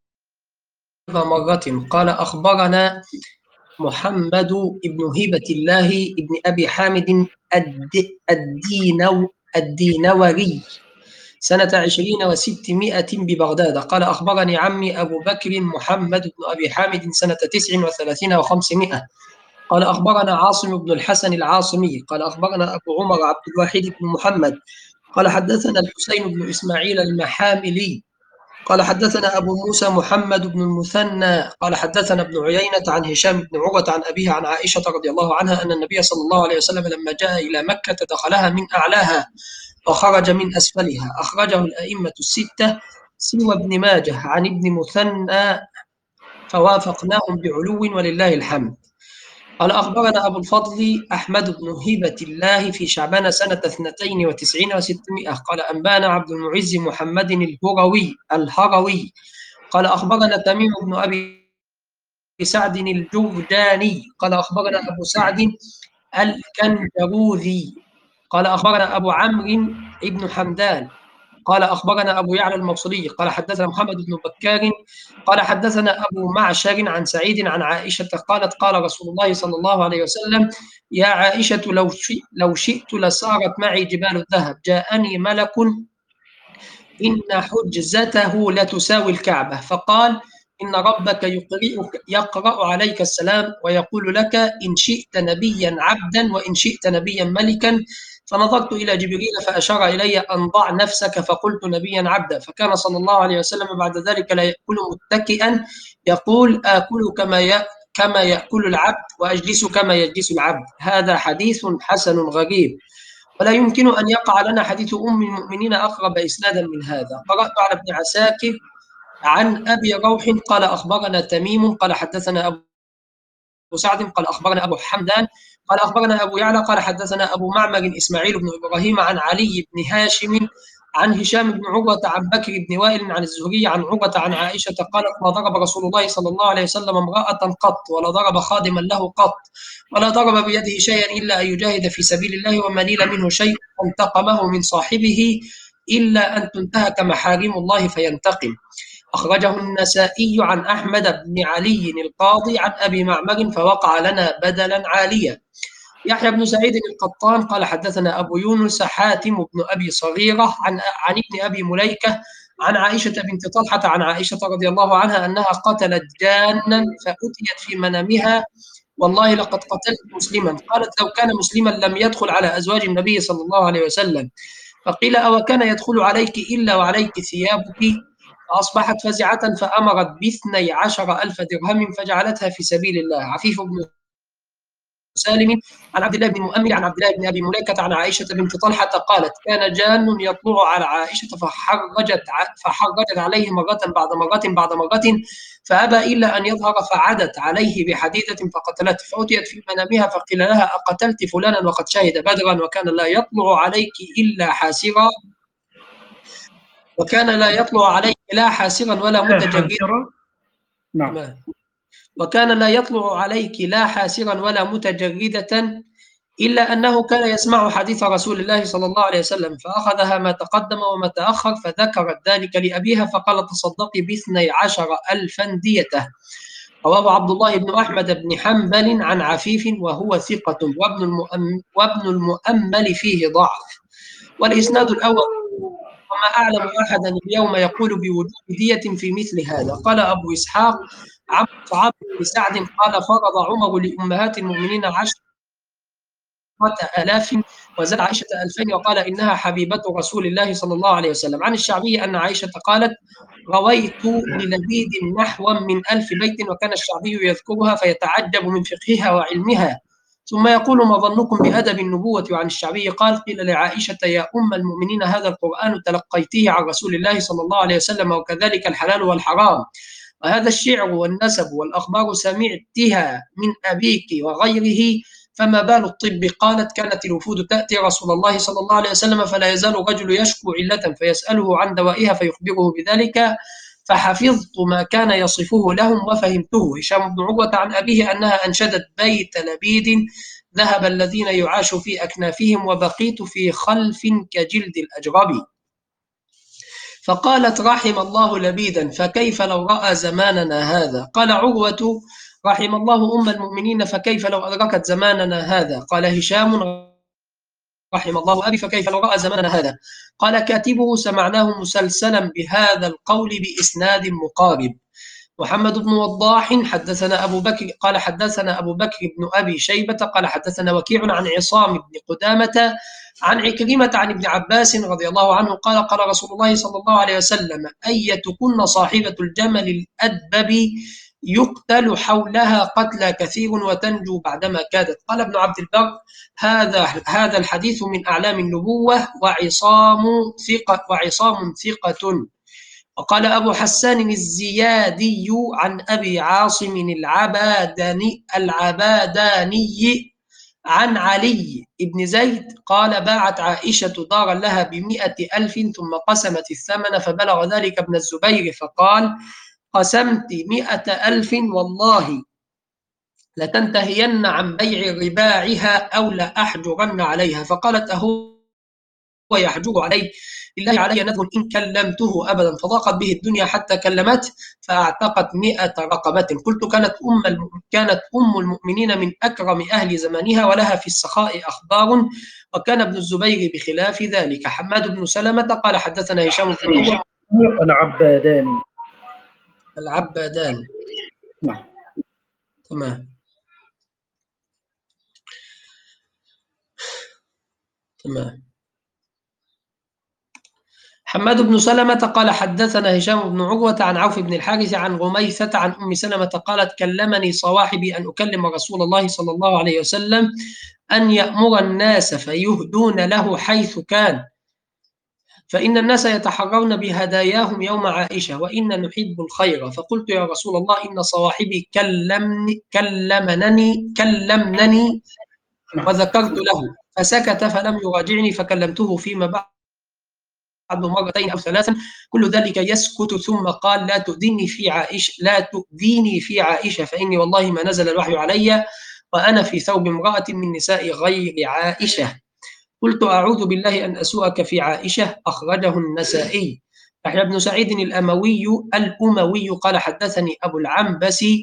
مرة قال: أخبرنا محمد بن هبة الله بن أبي حامد الدينو الدينوري سنة عشرين وستمائة ببغداد قال: أخبرني عمي أبو بكر محمد بن أبي حامد سنة تسع وثلاثين وخمسمائة قال: أخبرنا عاصم بن الحسن العاصمي قال: أخبرنا أبو عمر عبد الواحد بن محمد قال: حدثنا الحسين بن إسماعيل المحاملي قال: حدثنا أبو موسى محمد بن المثنى قال: حدثنا ابن عيينة عن هشام بن عروة عن أبيها عن عائشة رضي الله عنها أن النبي صلى الله عليه وسلم لما جاء إلى مكة دخلها من أعلاها وخرج من أسفلها. أخرجه الأئمة الستة سوى ابن ماجه عن ابن مثنى فوافقناهم بعلو ولله الحمد. قال: أخبرنا أبو الفضل أحمد بن هبة الله في شعبان سنة اثنتين وتسعين وستمائة قال: أنبانا عبد المعز محمد الهروي الهروي قال: أخبرنا تميم بن أبي سعد الجرجاني قال: أخبرنا أبو سعد الكندروذي قال: أخبرنا أبو عمرو بن حمدان قال: أخبرنا أبو يعلى الموصلي قال: حدثنا محمد بن بكار قال: حدثنا أبو معشر عن سعيد عن عائشة قالت: قال رسول الله صلى الله عليه وسلم: يا عائشة، لو شئت, لو شئت لسارت معي جبال الذهب. جاءني ملك إن حجزته لتساوي الكعبة، فقال: إن ربك يقرئك يقرأ عليك السلام ويقول لك: إن شئت نبيا عبدا وإن شئت نبيا ملكا. فنظرت إلى جبريل فأشار إلي أن ضع نفسك، فقلت: نبيا عبدا. فكان صلى الله عليه وسلم بعد ذلك لا يأكل متكئا، يقول: آكل كما كما يأكل العبد وأجلس كما يجلس العبد. هذا حديث حسن غريب، ولا يمكن أن يقع لنا حديث أم المؤمنين أقرب إسنادا من هذا. قرأت على ابن عساكر عن أبي روح قال: أخبرنا تميم قال: حدثنا أبو سعد قال: أخبرنا أبو حمدان قال: أخبرنا أبو يعلى قال: حدثنا أبو معمر إسماعيل بن إبراهيم عن علي بن هاشم عن هشام بن عروة عن بكر بن وائل عن الزهري عن عروة عن عائشة قالت: ما ضرب رسول الله صلى الله عليه وسلم امرأة قط، ولا ضرب خادما له قط، ولا ضرب بيده شيئا إلا أن يجاهد في سبيل الله، وما نيل منه شيء فانتقمه من صاحبه إلا أن تنتهك محارم الله فينتقم. أخرجه النسائي عن أحمد بن علي القاضي عن أبي معمر فوقع لنا بدلا عاليا. يحيى بن سعيد القطان قال حدثنا أبو يونس حاتم بن أبي صغيرة عن عن ابن أبي مليكة عن عائشة بنت طلحة عن عائشة رضي الله عنها أنها قتلت جانا فأتيت في منامها والله لقد قتلت مسلما. قالت لو كان مسلما لم يدخل على أزواج النبي صلى الله عليه وسلم. فقيل أو كان يدخل عليك إلا وعليك ثيابك. فأصبحت فزعة فأمرت باثني عشر ألف درهم فجعلتها في سبيل الله. عفيف بن سالم عن عبد الله بن مؤمل عن عبد الله بن ابي مليكه عن عائشه بنت طلحه قالت كان جان يطلع على عائشه فحرجت فحرجت عليه مره بعد مره بعد مره فابى الا ان يظهر فعدت عليه بحديده فقتلته. فاتيت في منامها فقيل لها اقتلت فلانا وقد شهد بدرا وكان لا يطلع عليك الا حاسرا وكان لا يطلع عليك لا حاسرا ولا متجردا. نعم. وكان لا يطلع عليك لا حاسرا ولا متجردة إلا أنه كان يسمع حديث رسول الله صلى الله عليه وسلم. فأخذها ما تقدم وما تأخر فذكرت ذلك لأبيها فقال تصدقي باثني عشر ألفا ديته. رواه عبد الله بن أحمد بن حنبل عن عفيف وهو ثقة وابن المؤمل, وابن المؤمل فيه ضعف. والإسناد الأول وما أعلم أحدا اليوم يقول بوجوب دية في مثل هذا. قال أبو إسحاق عن صعب بن سعد قال فرض عمر لأمهات المؤمنين عشرة آلاف وزاد عائشة ألفين وقال إنها حبيبة رسول الله صلى الله عليه وسلم. عن الشعبي أن عائشة قالت رويت للبيد نحو من ألف بيت وكان الشعبي يذكرها فيتعجب من فقهها وعلمها ثم يقول ما ظنكم بأدب النبوة. وعن الشعبي قال قيل لعائشة يا أم المؤمنين هذا القرآن تلقيتيه عن رسول الله صلى الله عليه وسلم وكذلك الحلال والحرام وهذا الشعر والنسب والأخبار سمعتها من أبيك وغيره فما بال الطب. قالت كانت الوفود تأتي رسول الله صلى الله عليه وسلم فلا يزال الرجل يشكو علة فيسأله عن دوائها فيخبره بذلك فحفظت ما كان يصفه لهم وفهمته. هشام بن عروة عن أبيه أنها أنشدت بيت لبيد ذهب الذين يعاش في أكنافهم وبقيت في خلف كجلد الأجرب. فقالت رحم الله لبيدا فكيف لو رأى زماننا هذا. قال عروة رحم الله أم المؤمنين فكيف لو أدركت زماننا هذا. قال هشام رحم الله أبي فكيف لو رأى زماننا هذا. قال كاتبه سمعناه مسلسلا بهذا القول بإسناد مقارب. محمد بن وضاح حدثنا أبو بكر قال حدثنا أبو بكر بن أبي شيبة قال حدثنا وكيع عن عصام بن قدامة عن عكرمة عن ابن عباس رضي الله عنه قال قال رسول الله صلى الله عليه وسلم أيتكن صاحبة الجمل الأدبب يقتل حولها قتلى كثير وتنجو بعدما كادت. قال ابن عبد البر هذا هذا الحديث من أعلام النبوة وعصام ثقة وعصام ثقة. وقال أبو حسان الزيادي عن أبي عاصم العباداني العباداني عن علي بن زيد قال باعت عائشة دارا لها بمئة ألف ثم قسمت الثمن فبلغ ذلك ابن الزبير فقال قسمت مئة ألف والله لتنتهين عن بيع رباعها أو لأحجرن عليها. فقالت أهو ويحجر علي لله علي نذر إن كلمته أبدا فضاقت به الدنيا حتى كلمته فأعتقت مئة رقبة. قلت كانت أم الم... كانت أم المؤمنين من أكرم أهل زمانها ولها في السخاء أخبار وكان ابن الزبير بخلاف ذلك. حماد بن سلمة قال حدثنا هشام بن العباداني العبادان. نعم. تمام تمام. حماد بن سلمة قال حدثنا هشام بن عروة عن عوف بن الحارث عن غميثة عن أم سلمة قالت كلمني صواحبي أن أكلم رسول الله صلى الله عليه وسلم أن يأمر الناس فيهدون له حيث كان فإن الناس يتحرون بهداياهم يوم عائشة وإن نحب الخير. فقلت يا رسول الله إن صواحبي كلمني كلمنني كلمنني وذكرت له فسكت فلم يراجعني فكلمته فيما بعد مرتين أو ثلاثا كل ذلك يسكت ثم قال لا تؤذيني في عائشة لا تؤذيني في عائشة فإني والله ما نزل الوحي علي وأنا في ثوب امرأة من نساء غير عائشة. قلت أعوذ بالله أن أسوءك في عائشة. أخرجه النسائي. يحيى بن سعيد الأموي الأموي قال حدثني أبو العنبسي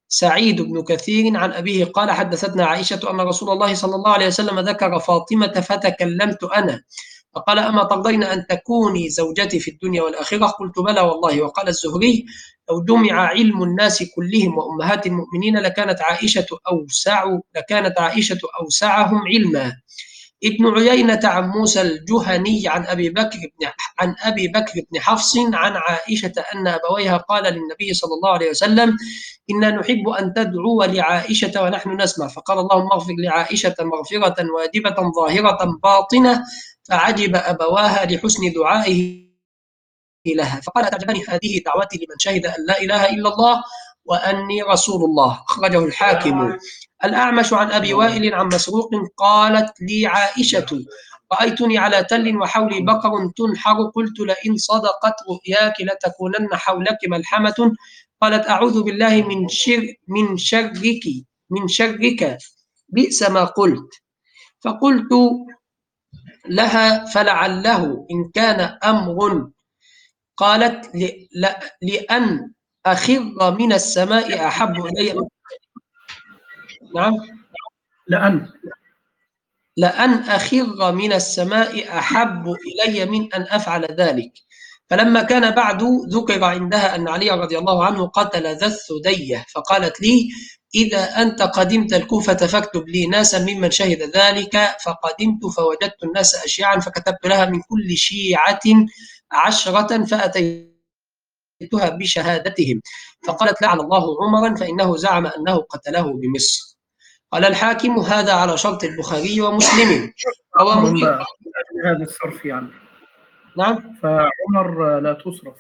سعيد بن كثير عن أبيه قال حدثتنا عائشة أن رسول الله صلى الله عليه وسلم ذكر فاطمة فتكلمت أنا فقال أما ترضين أن تكوني زوجتي في الدنيا والآخرة؟ قلت بلى والله. وقال الزهري لو جمع علم الناس كلهم وأمهات المؤمنين لكانت عائشة أوسع لكانت عائشة أوسعهم علما. ابن عيينة عن موسى الجهني عن أبي بكر بن عن أبي بكر بن حفص عن عائشة أن أبويها قال للنبي صلى الله عليه وسلم إنا نحب أن تدعو لعائشة ونحن نسمع فقال اللهم اغفر لعائشة مغفرة واجبة ظاهرة باطنة فعجب أبواها لحسن دعائه لها فقال تعجبني هذه دعوتي لمن شهد أن لا إله إلا الله وأني رسول الله. أخرجه الحاكم. الأعمش عن أبي وائل عن مسروق قالت لي عائشة رأيتني على تل وحولي بقر تنحر قلت لئن صدقت رؤياك لتكونن حولك ملحمة قالت أعوذ بالله من شر من شرك من شرك بئس ما قلت. فقلت لها فلعله إن كان أمر قالت لأن أخر من السماء أحب إلي. نعم لأن لأن أخر من السماء أحب إلي من أن أفعل ذلك. فلما كان بعد ذكر عندها أن علي رضي الله عنه قتل ذا الثدية فقالت لي إذا أنت قدمت الكوفة فاكتب لي ناسا ممن شهد ذلك فقدمت فوجدت الناس أشيعا فكتبت لها من كل شيعة عشرة فأتيتها بشهادتهم فقالت لعن الله عمرا فإنه زعم أنه قتله بمصر. قال الحاكم هذا على شرط البخاري ومسلم. عمر هذا الصرف يعني. نعم فعمر لا تصرف.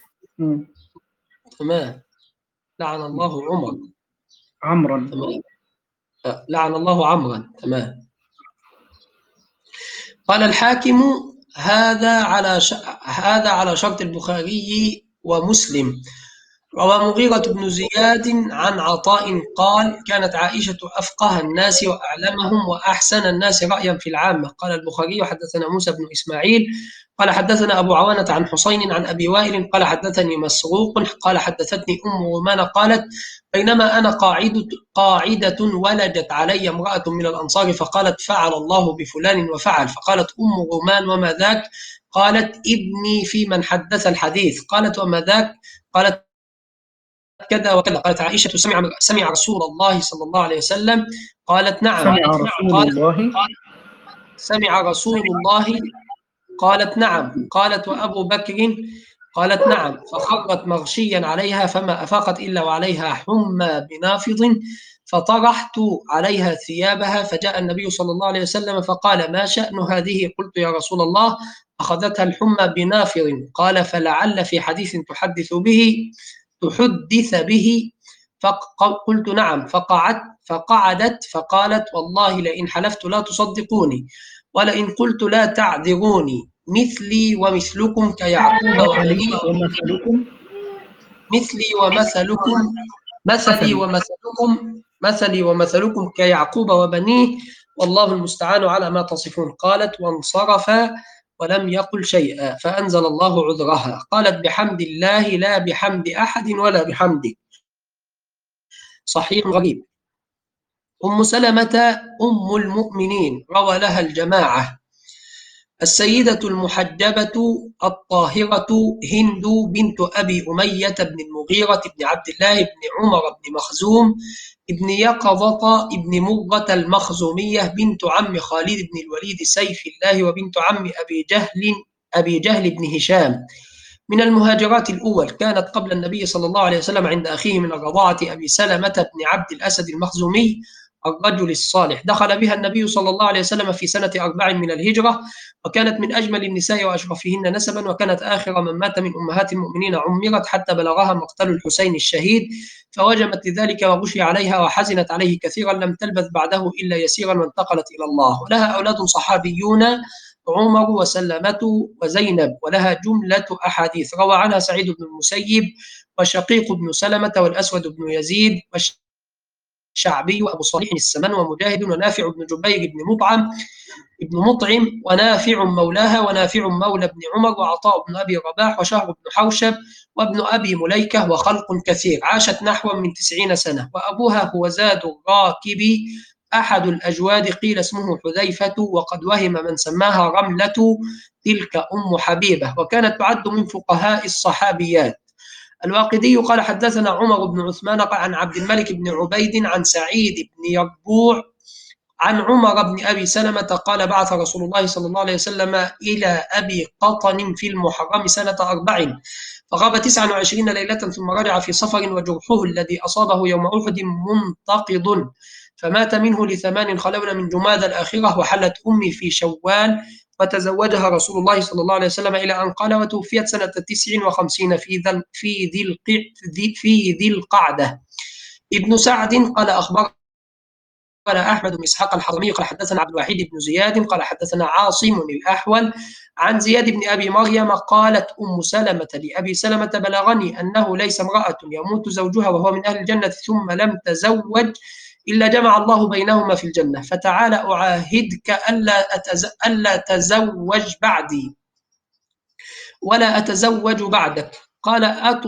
تمام. لعن الله عمر عمرا. تمام. لعن الله عمرا. تمام. قال الحاكم هذا على ش... هذا على شرط البخاري ومسلم. روى مغيرة بن زياد عن عطاء قال كانت عائشة أفقه الناس وأعلمهم وأحسن الناس رأيا في العامة. قال البخاري حدثنا موسى بن إسماعيل قال حدثنا أبو عوانة عن حسين عن أبي وائل قال حدثني مسروق قال حدثتني أم رومان قالت بينما أنا قاعدة, قاعدة ولجت علي امرأة من الأنصار فقالت فعل الله بفلان وفعل. فقالت أم رومان وما ذاك؟ قالت ابني في من حدث الحديث. قالت وما ذاك؟ قالت كذا وكذا. قالت عائشة سمع سمع رسول الله صلى الله عليه وسلم. قالت نعم. سمع رسول قالت الله سمع رسول الله. قالت نعم. قالت وأبو بكر؟ قالت نعم. فخرت مغشيا عليها فما أفاقت إلا وعليها حمى بنافض فطرحت عليها ثيابها فجاء النبي صلى الله عليه وسلم فقال ما شأن هذه؟ قلت يا رسول الله أخذتها الحمى بنافض. قال فلعل في حديث تحدث به تحدث به. فقلت نعم. فقعدت فقعدت فقالت والله لئن حلفت لا تصدقوني ولئن قلت لا تعذروني مثلي ومثلكم كيعقوب وبنيه ومثلكم مثلي ومثلكم مثلي ومثلكم مثلي ومثلكم كيعقوب وبنيه والله المستعان على ما تصفون. قالت وانصرف ولم يقل شيئا فأنزل الله عذرها. قالت بحمد الله لا بحمد أحد ولا بحمده. صحيح غريب. أم سلمة أم المؤمنين روى لها الجماعة. السيدة المحجبة الطاهرة هند بنت أبي أمية بن المغيرة بن عبد الله بن عمر بن مخزوم ابن يقظة ابن مرة المخزومية بنت عم خالد بن الوليد سيف الله وبنت عم أبي جهل أبي جهل بن هشام من المهاجرات الأول. كانت قبل النبي صلى الله عليه وسلم عند أخيه من الرضاعة أبي سلمة بن عبد الأسد المخزومي الرجل الصالح. دخل بها النبي صلى الله عليه وسلم في سنة أربع من الهجرة وكانت من أجمل النساء وأشرفهن نسبا وكانت آخر من مات من أمهات المؤمنين عمرت حتى بلغها مقتل الحسين الشهيد فوجمت لذلك وغشي عليها وحزنت عليه كثيرا لم تلبث بعده إلا يسيرا وانتقلت إلى الله. ولها أولاد صحابيون عمر وسلمة وزينب ولها جملة أحاديث روى عنها سعيد بن المسيب وشقيق بن سلمة والأسود بن يزيد والشعبي وأبو صالح السمان ومجاهد ونافع بن جبير بن مطعم ابن مطعم ونافع مولاها ونافع مولى بن عمر وعطاء بن أبي رباح وشهر بن حوشب وابن أبي مليكة وخلق كثير. عاشت نحو من تسعين سنة. وأبوها هو زاد الراكب أحد الأجواد قيل اسمه حذيفة وقد وهم من سماها رملة تلك أم حبيبة وكانت تعد من فقهاء الصحابيات. الواقدي قال حدثنا عمر بن عثمان عن عبد الملك بن عبيد عن سعيد بن يربوع عن عمر بن أبي سلمة قال بعث رسول الله صلى الله عليه وسلم إلى أبي قطن في المحرم سنة أربع فغاب تسعا وعشرين ليلة ثم رجع في سفر وجرحه الذي أصابه يوم أحد منتقض فمات منه لثمان خلون من جماد الآخرة وحلت أمي في شوال فتزوجها رسول الله صلى الله عليه وسلم إلى أن قال وتوفيت سنة تسع وخمسين في ذي في ذي في ذي القعدة. ابن سعد قال أخبر قال أحمد بن إسحاق الحضرمي قال حدثنا عبد الواحد بن زياد قال حدثنا عاصم الأحول عن زياد بن أبي مريم قالت أم سلمة لأبي سلمة بلغني أنه ليس امرأة يموت زوجها وهو من أهل الجنة ثم لم تزوج إلا جمع الله بينهما في الجنة فتعالى أعاهدك ألا, أتز... ألا تزوج بعدي ولا أتزوج بعدك. قال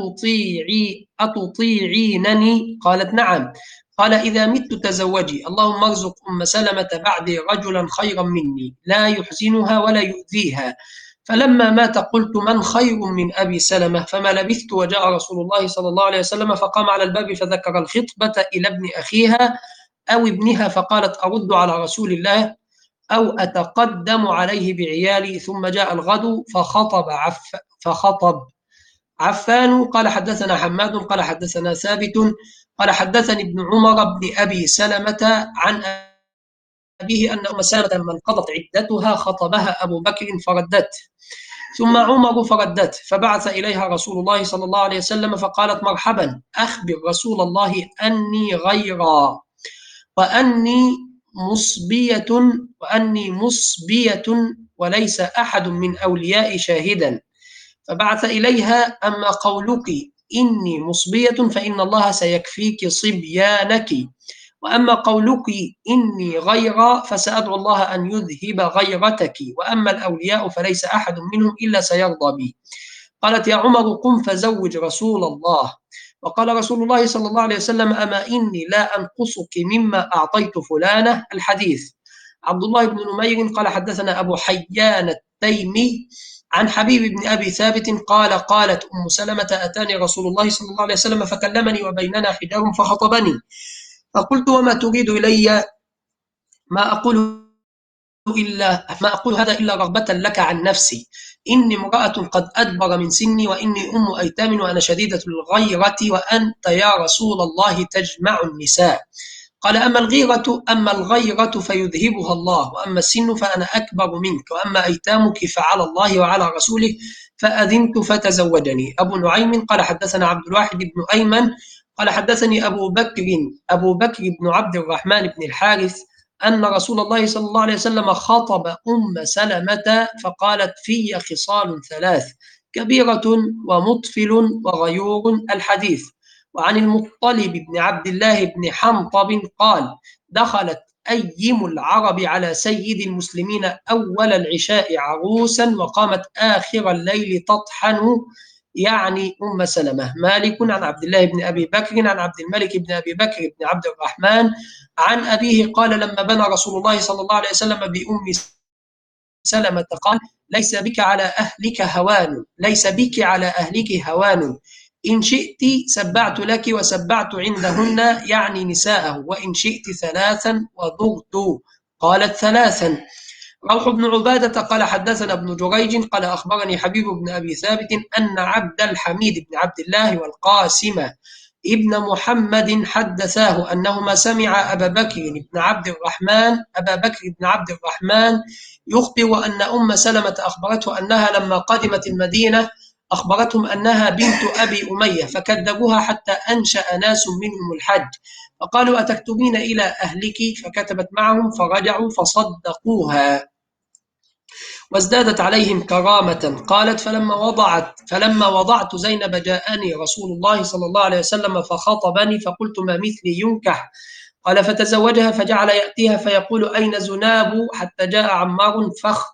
أتطيعي أتطيعينني؟ قالت نعم. قال إذا مت تزوجي اللهم ارزق أم سلمة بعدي رجلا خيرا مني لا يحزنها ولا يؤذيها. فلما مات قلت من خير من أبي سلمة فما لبثت وجاء رسول الله صلى الله عليه وسلم فقام على الباب فذكر الخطبة إلى ابن أخيها أو ابنها فقالت أرد على رسول الله أو أتقدم عليه بعيالي. ثم جاء الغد فخطب عف فخطب عفان قال حدثنا حماد قال حدثنا ثابت قال حدثني ابن عمر بن أبي سلمة عن أبيه أن أم سلمة لما انقضت عدتها خطبها أبو بكر فردت ثم عمر فردت فبعث إليها رسول الله صلى الله عليه وسلم فقالت مرحبا أخبر رسول الله أني غيرا وأني مصبية وأني مصبية وليس أحد من أولياء شاهدا. فبعث إليها أما قولك إني مصبية فإن الله سيكفيك صبيانك وأما قولك إني غير فسأدعو الله أن يذهب غيرتك وأما الأولياء فليس أحد منهم إلا سيرضى بي. قالت يا عمر قم فزوج رسول الله. وقال رسول الله صلى الله عليه وسلم أما إني لا أنقصك مما أعطيت فلانة. الحديث. عبد الله بن نمير قال حدثنا أبو حيان التيمي عن حبيب بن أبي ثابت قال قالت أم سلمة أتاني رسول الله صلى الله عليه وسلم فكلمني وبيننا حجاب فخطبني فقلت وما تريد إلي ما أقول إلا ما أقول هذا إلا رغبة لك عن نفسي إني امرأة قد أدبر من سني وإني أم أيتام وأنا شديدة الغيرة وأنت يا رسول الله تجمع النساء. قال أما الغيرة أما الغيرة فيذهبها الله وأما السن فأنا أكبر منك وأما أيتامك فعلى الله وعلى رسوله فأذنت فتزوجني. أبو نعيم قال حدثنا عبد الواحد بن أيمن قال حدثني أبو بكر أبو بكر بن عبد الرحمن بن الحارث أن رسول الله صلى الله عليه وسلم خطب أم سلمة فقالت في خصال ثلاث كبيرة ومطفل وغيور. الحديث. وعن المطلب بن عبد الله بن حنطب قال دخلت أيم العرب على سيد المسلمين أول العشاء عروسا وقامت آخر الليل تطحن يعني أم سلمة. مالك عن عبد الله بن أبي بكر عن عبد الملك بن أبي بكر بن عبد الرحمن عن أبيه قال لما بنى رسول الله صلى الله عليه وسلم بأم سلمة قال ليس بك على أهلك هوان ليس بك على أهلك هوان إن شئت سبعت لك وسبعت عندهن يعني نساءه وإن شئت ثلاثا وضغت. قالت ثلاثا. روح بن عبادة قال حدثنا ابن جريج قال أخبرني حبيب بن أبي ثابت أن عبد الحميد بن عبد الله والقاسم ابن محمد حدثاه أنهما سمع أبا بكر بن عبد الرحمن أبا بكر بن عبد الرحمن يخبر أن أم سلمة أخبرته أنها لما قدمت المدينة أخبرتهم أنها بنت أبي أمية فكذبوها حتى أنشأ ناس منهم الحج فقالوا أتكتبين إلى أهلك فكتبت معهم فرجعوا فصدقوها وازدادت عليهم كرامة. قالت فلما وضعت فلما وضعت زينب جاءني رسول الله صلى الله عليه وسلم فخطبني فقلت ما مثلي ينكح قال فتزوجها فجعل يأتيها فيقول أين زناب حتى جاء عمار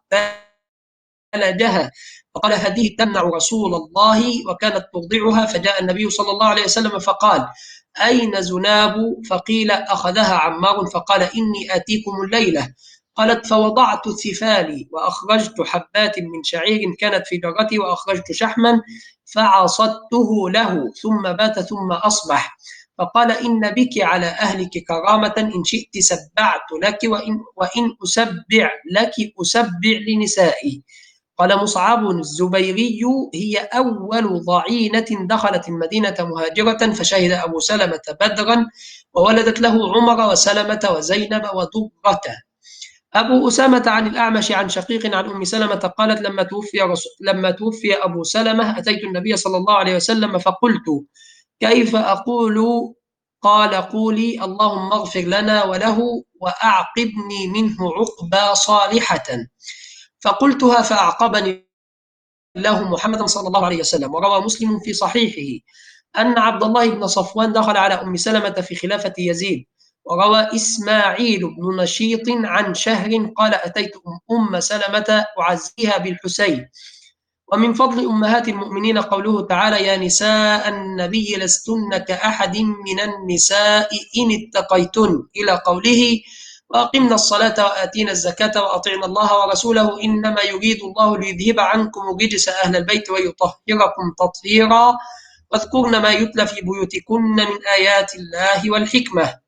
فاختلجها فقال هذه تمنع رسول الله وكانت ترضعها. فجاء النبي صلى الله عليه وسلم فقال أين زناب؟ فقيل أخذها عمار فقال إني آتيكم الليلة. قالت فوضعت ثفالي وأخرجت حبات من شعير كانت في جرتي وأخرجت شحما فعصدته له ثم بات ثم أصبح. فقال إن بك على أهلك كرامة إن شئت سبعت لك وإن, وإن أسبع لك أسبع لنسائي. قال مصعب الزبيري هي أول ضعينة دخلت المدينة مهاجرة فشهد أبو سلمة بدرا وولدت له عمر وسلمة وزينب وضرة. أبو أسامة عن الأعمش عن شقيق عن أم سلمة قالت لما توفي, رسول لما توفي أبو سلمة أتيت النبي صلى الله عليه وسلم فقلت كيف أقول؟ قال قولي اللهم اغفر لنا وله وأعقبني منه عقبى صالحة. فقلتها فأعقبني له محمد صلى الله عليه وسلم. وروى مسلم في صحيحه أن عبد الله بن صفوان دخل على أم سلمة في خلافة يزيد. وروى إسماعيل بن نشيط عن شهر قال أتيت أم سلمة أعزيها بالحسين. ومن فضل أمهات المؤمنين قوله تعالى يا نساء النبي لستن كأحد من النساء إن اتقيتن إلى قوله وأقمنا الصلاة وآتينا الزكاة وأطعنا الله ورسوله إنما يريد الله ليذهب عنكم رجس أهل البيت ويطهركم تطهيرا واذكرن ما يتلى في بيوتكن من آيات الله والحكمة.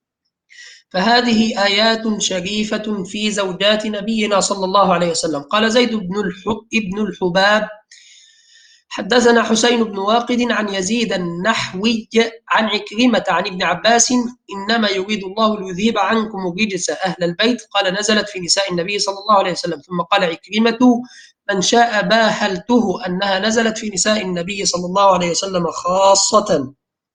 فهذه آيات شريفة في زوجات نبينا صلى الله عليه وسلم. قال زيد بن ابن الحباب حدثنا حسين بن واقد عن يزيد النحوي عن عكرمة عن ابن عباس إنما يريد الله ليذهب عنكم رجس أهل البيت قال نزلت في نساء النبي صلى الله عليه وسلم. ثم قال عكرمة من شاء باهلته أنها نزلت في نساء النبي صلى الله عليه وسلم خاصة.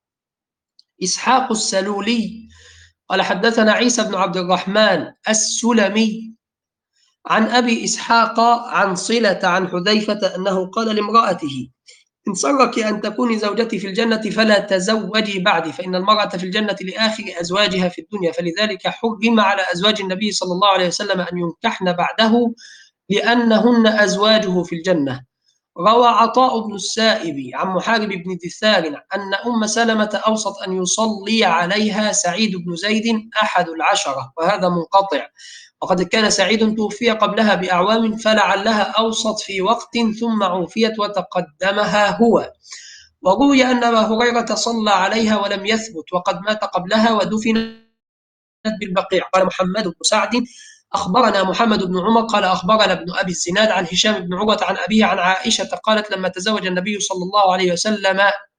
إسحاق السلولي قال حدثنا عيسى بن عبد الرحمن السلمي عن أبي إسحاق عن صلة عن حذيفة أنه قال لامرأته إن سرك أن تكوني زوجتي في الجنة فلا تزوجي بعدي فإن المرأة في الجنة لآخر أزواجها في الدنيا فلذلك حرم على أزواج النبي صلى الله عليه وسلم أن ينكحن بعده لأنهن أزواجه في الجنة. روى عطاء بن السائب عن محارب بن دثار أن أم سلمة أوصت أن يصلي عليها سعيد بن زيد أحد العشرة وهذا منقطع وقد كان سعيد توفي قبلها بأعوام فلعلها أوصت في وقت ثم عوفيت وتقدمها هو. وروي أن أبا هريرة صلى عليها ولم يثبت وقد مات قبلها ودفنت بالبقيع. قال محمد بن سعد أخبرنا محمد بن عمر قال أخبرنا ابن أبي الزناد عن هشام بن عروة عن أبيه عن عائشة قالت لما تزوج النبي صلى الله عليه وسلم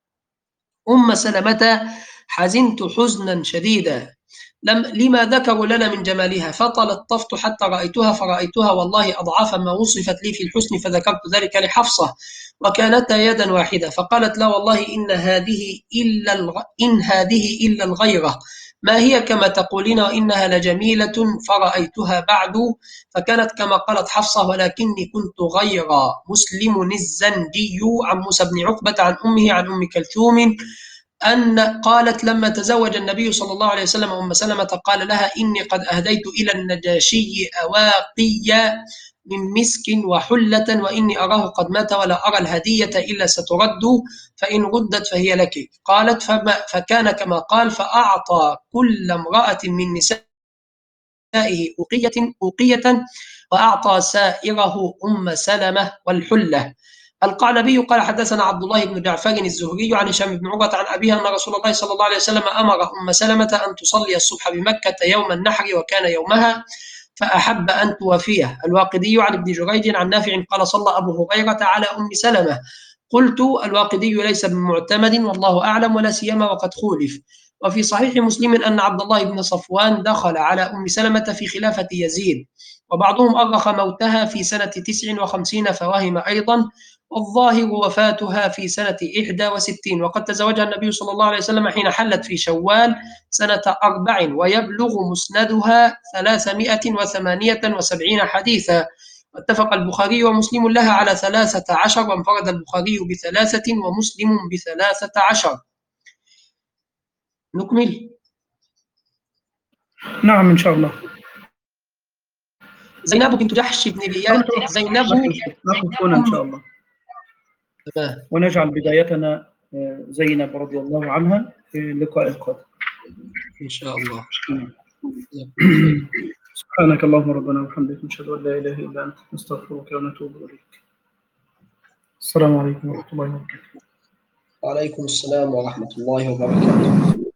أم سلمة حزنت حزنا شديدا لم لما ذكروا لنا من جمالها فتلطفت حتى رأيتها فرأيتها والله أضعاف ما وصفت لي في الحسن فذكرت ذلك لحفصة وكانتا يدا واحدة فقالت لا والله إن هذه إلا الغ... إن هذه إلا الغيرة ما هي كما تقولين وإنها لجميلة فرأيتها بعد فكانت كما قالت حفصة ولكني كنت غير. مسلم الزندي عن موسى بن عقبة عن أمه عن أم كلثوم أن قالت لما تزوج النبي صلى الله عليه وسلم أم سلمة قال لها إني قد أهديت إلى النجاشي أواقي من مسك وحلة وإني أراه قد مات ولا أرى الهدية إلا سترد فإن ردت فهي لك. قالت فما فكان كما قال فأعطى كل امرأة من نسائه أوقية, أوقية وأعطى سائره أم سلمة والحلة. القعنبي قال حدثنا عبد الله بن جعفر الزهري عن هشام بن عروة عن أبيها أن رسول الله صلى الله عليه وسلم أمر أم سلمة أن تصلي الصبح بمكة يوم النحر وكان يومها فأحب أن توافيه. الواقدي عن ابن جريج عن نافع قال صلى أبو هريرة على أم سلمة. قلت الواقدي ليس بمعتمد والله أعلم ولا سيما وقد خولف. وفي صحيح مسلم أن عبد الله بن صفوان دخل على أم سلمة في خلافة يزيد وبعضهم أرخ موتها في سنة تسع وخمسين فوهم أيضا والظاهر وفاتها في سنة إحدى وستين وقد تزوجها النبي صلى الله عليه وسلم حين حلت في شوال سنة أربع ويبلغ مسندها ثلاثمائة وثمانية وسبعين حديثا. واتفق البخاري ومسلم لها على ثلاثة عشر وانفرد البخاري بثلاثة ومسلم بثلاثة عشر. نكمل. نعم إن شاء الله. زينب بنت جحش بن رياح. زينب ناخذ إن شاء الله. تمام. ونجعل بدايتنا زينب رضي الله عنها في اللقاء القادم إن شاء الله. سبحانك اللهم ربنا وبحمدك نشهد أن لا إله إلا أنت نستغفرك ونتوب إليك. السلام عليكم ورحمة الله وبركاته. وعليكم السلام ورحمة الله وبركاته.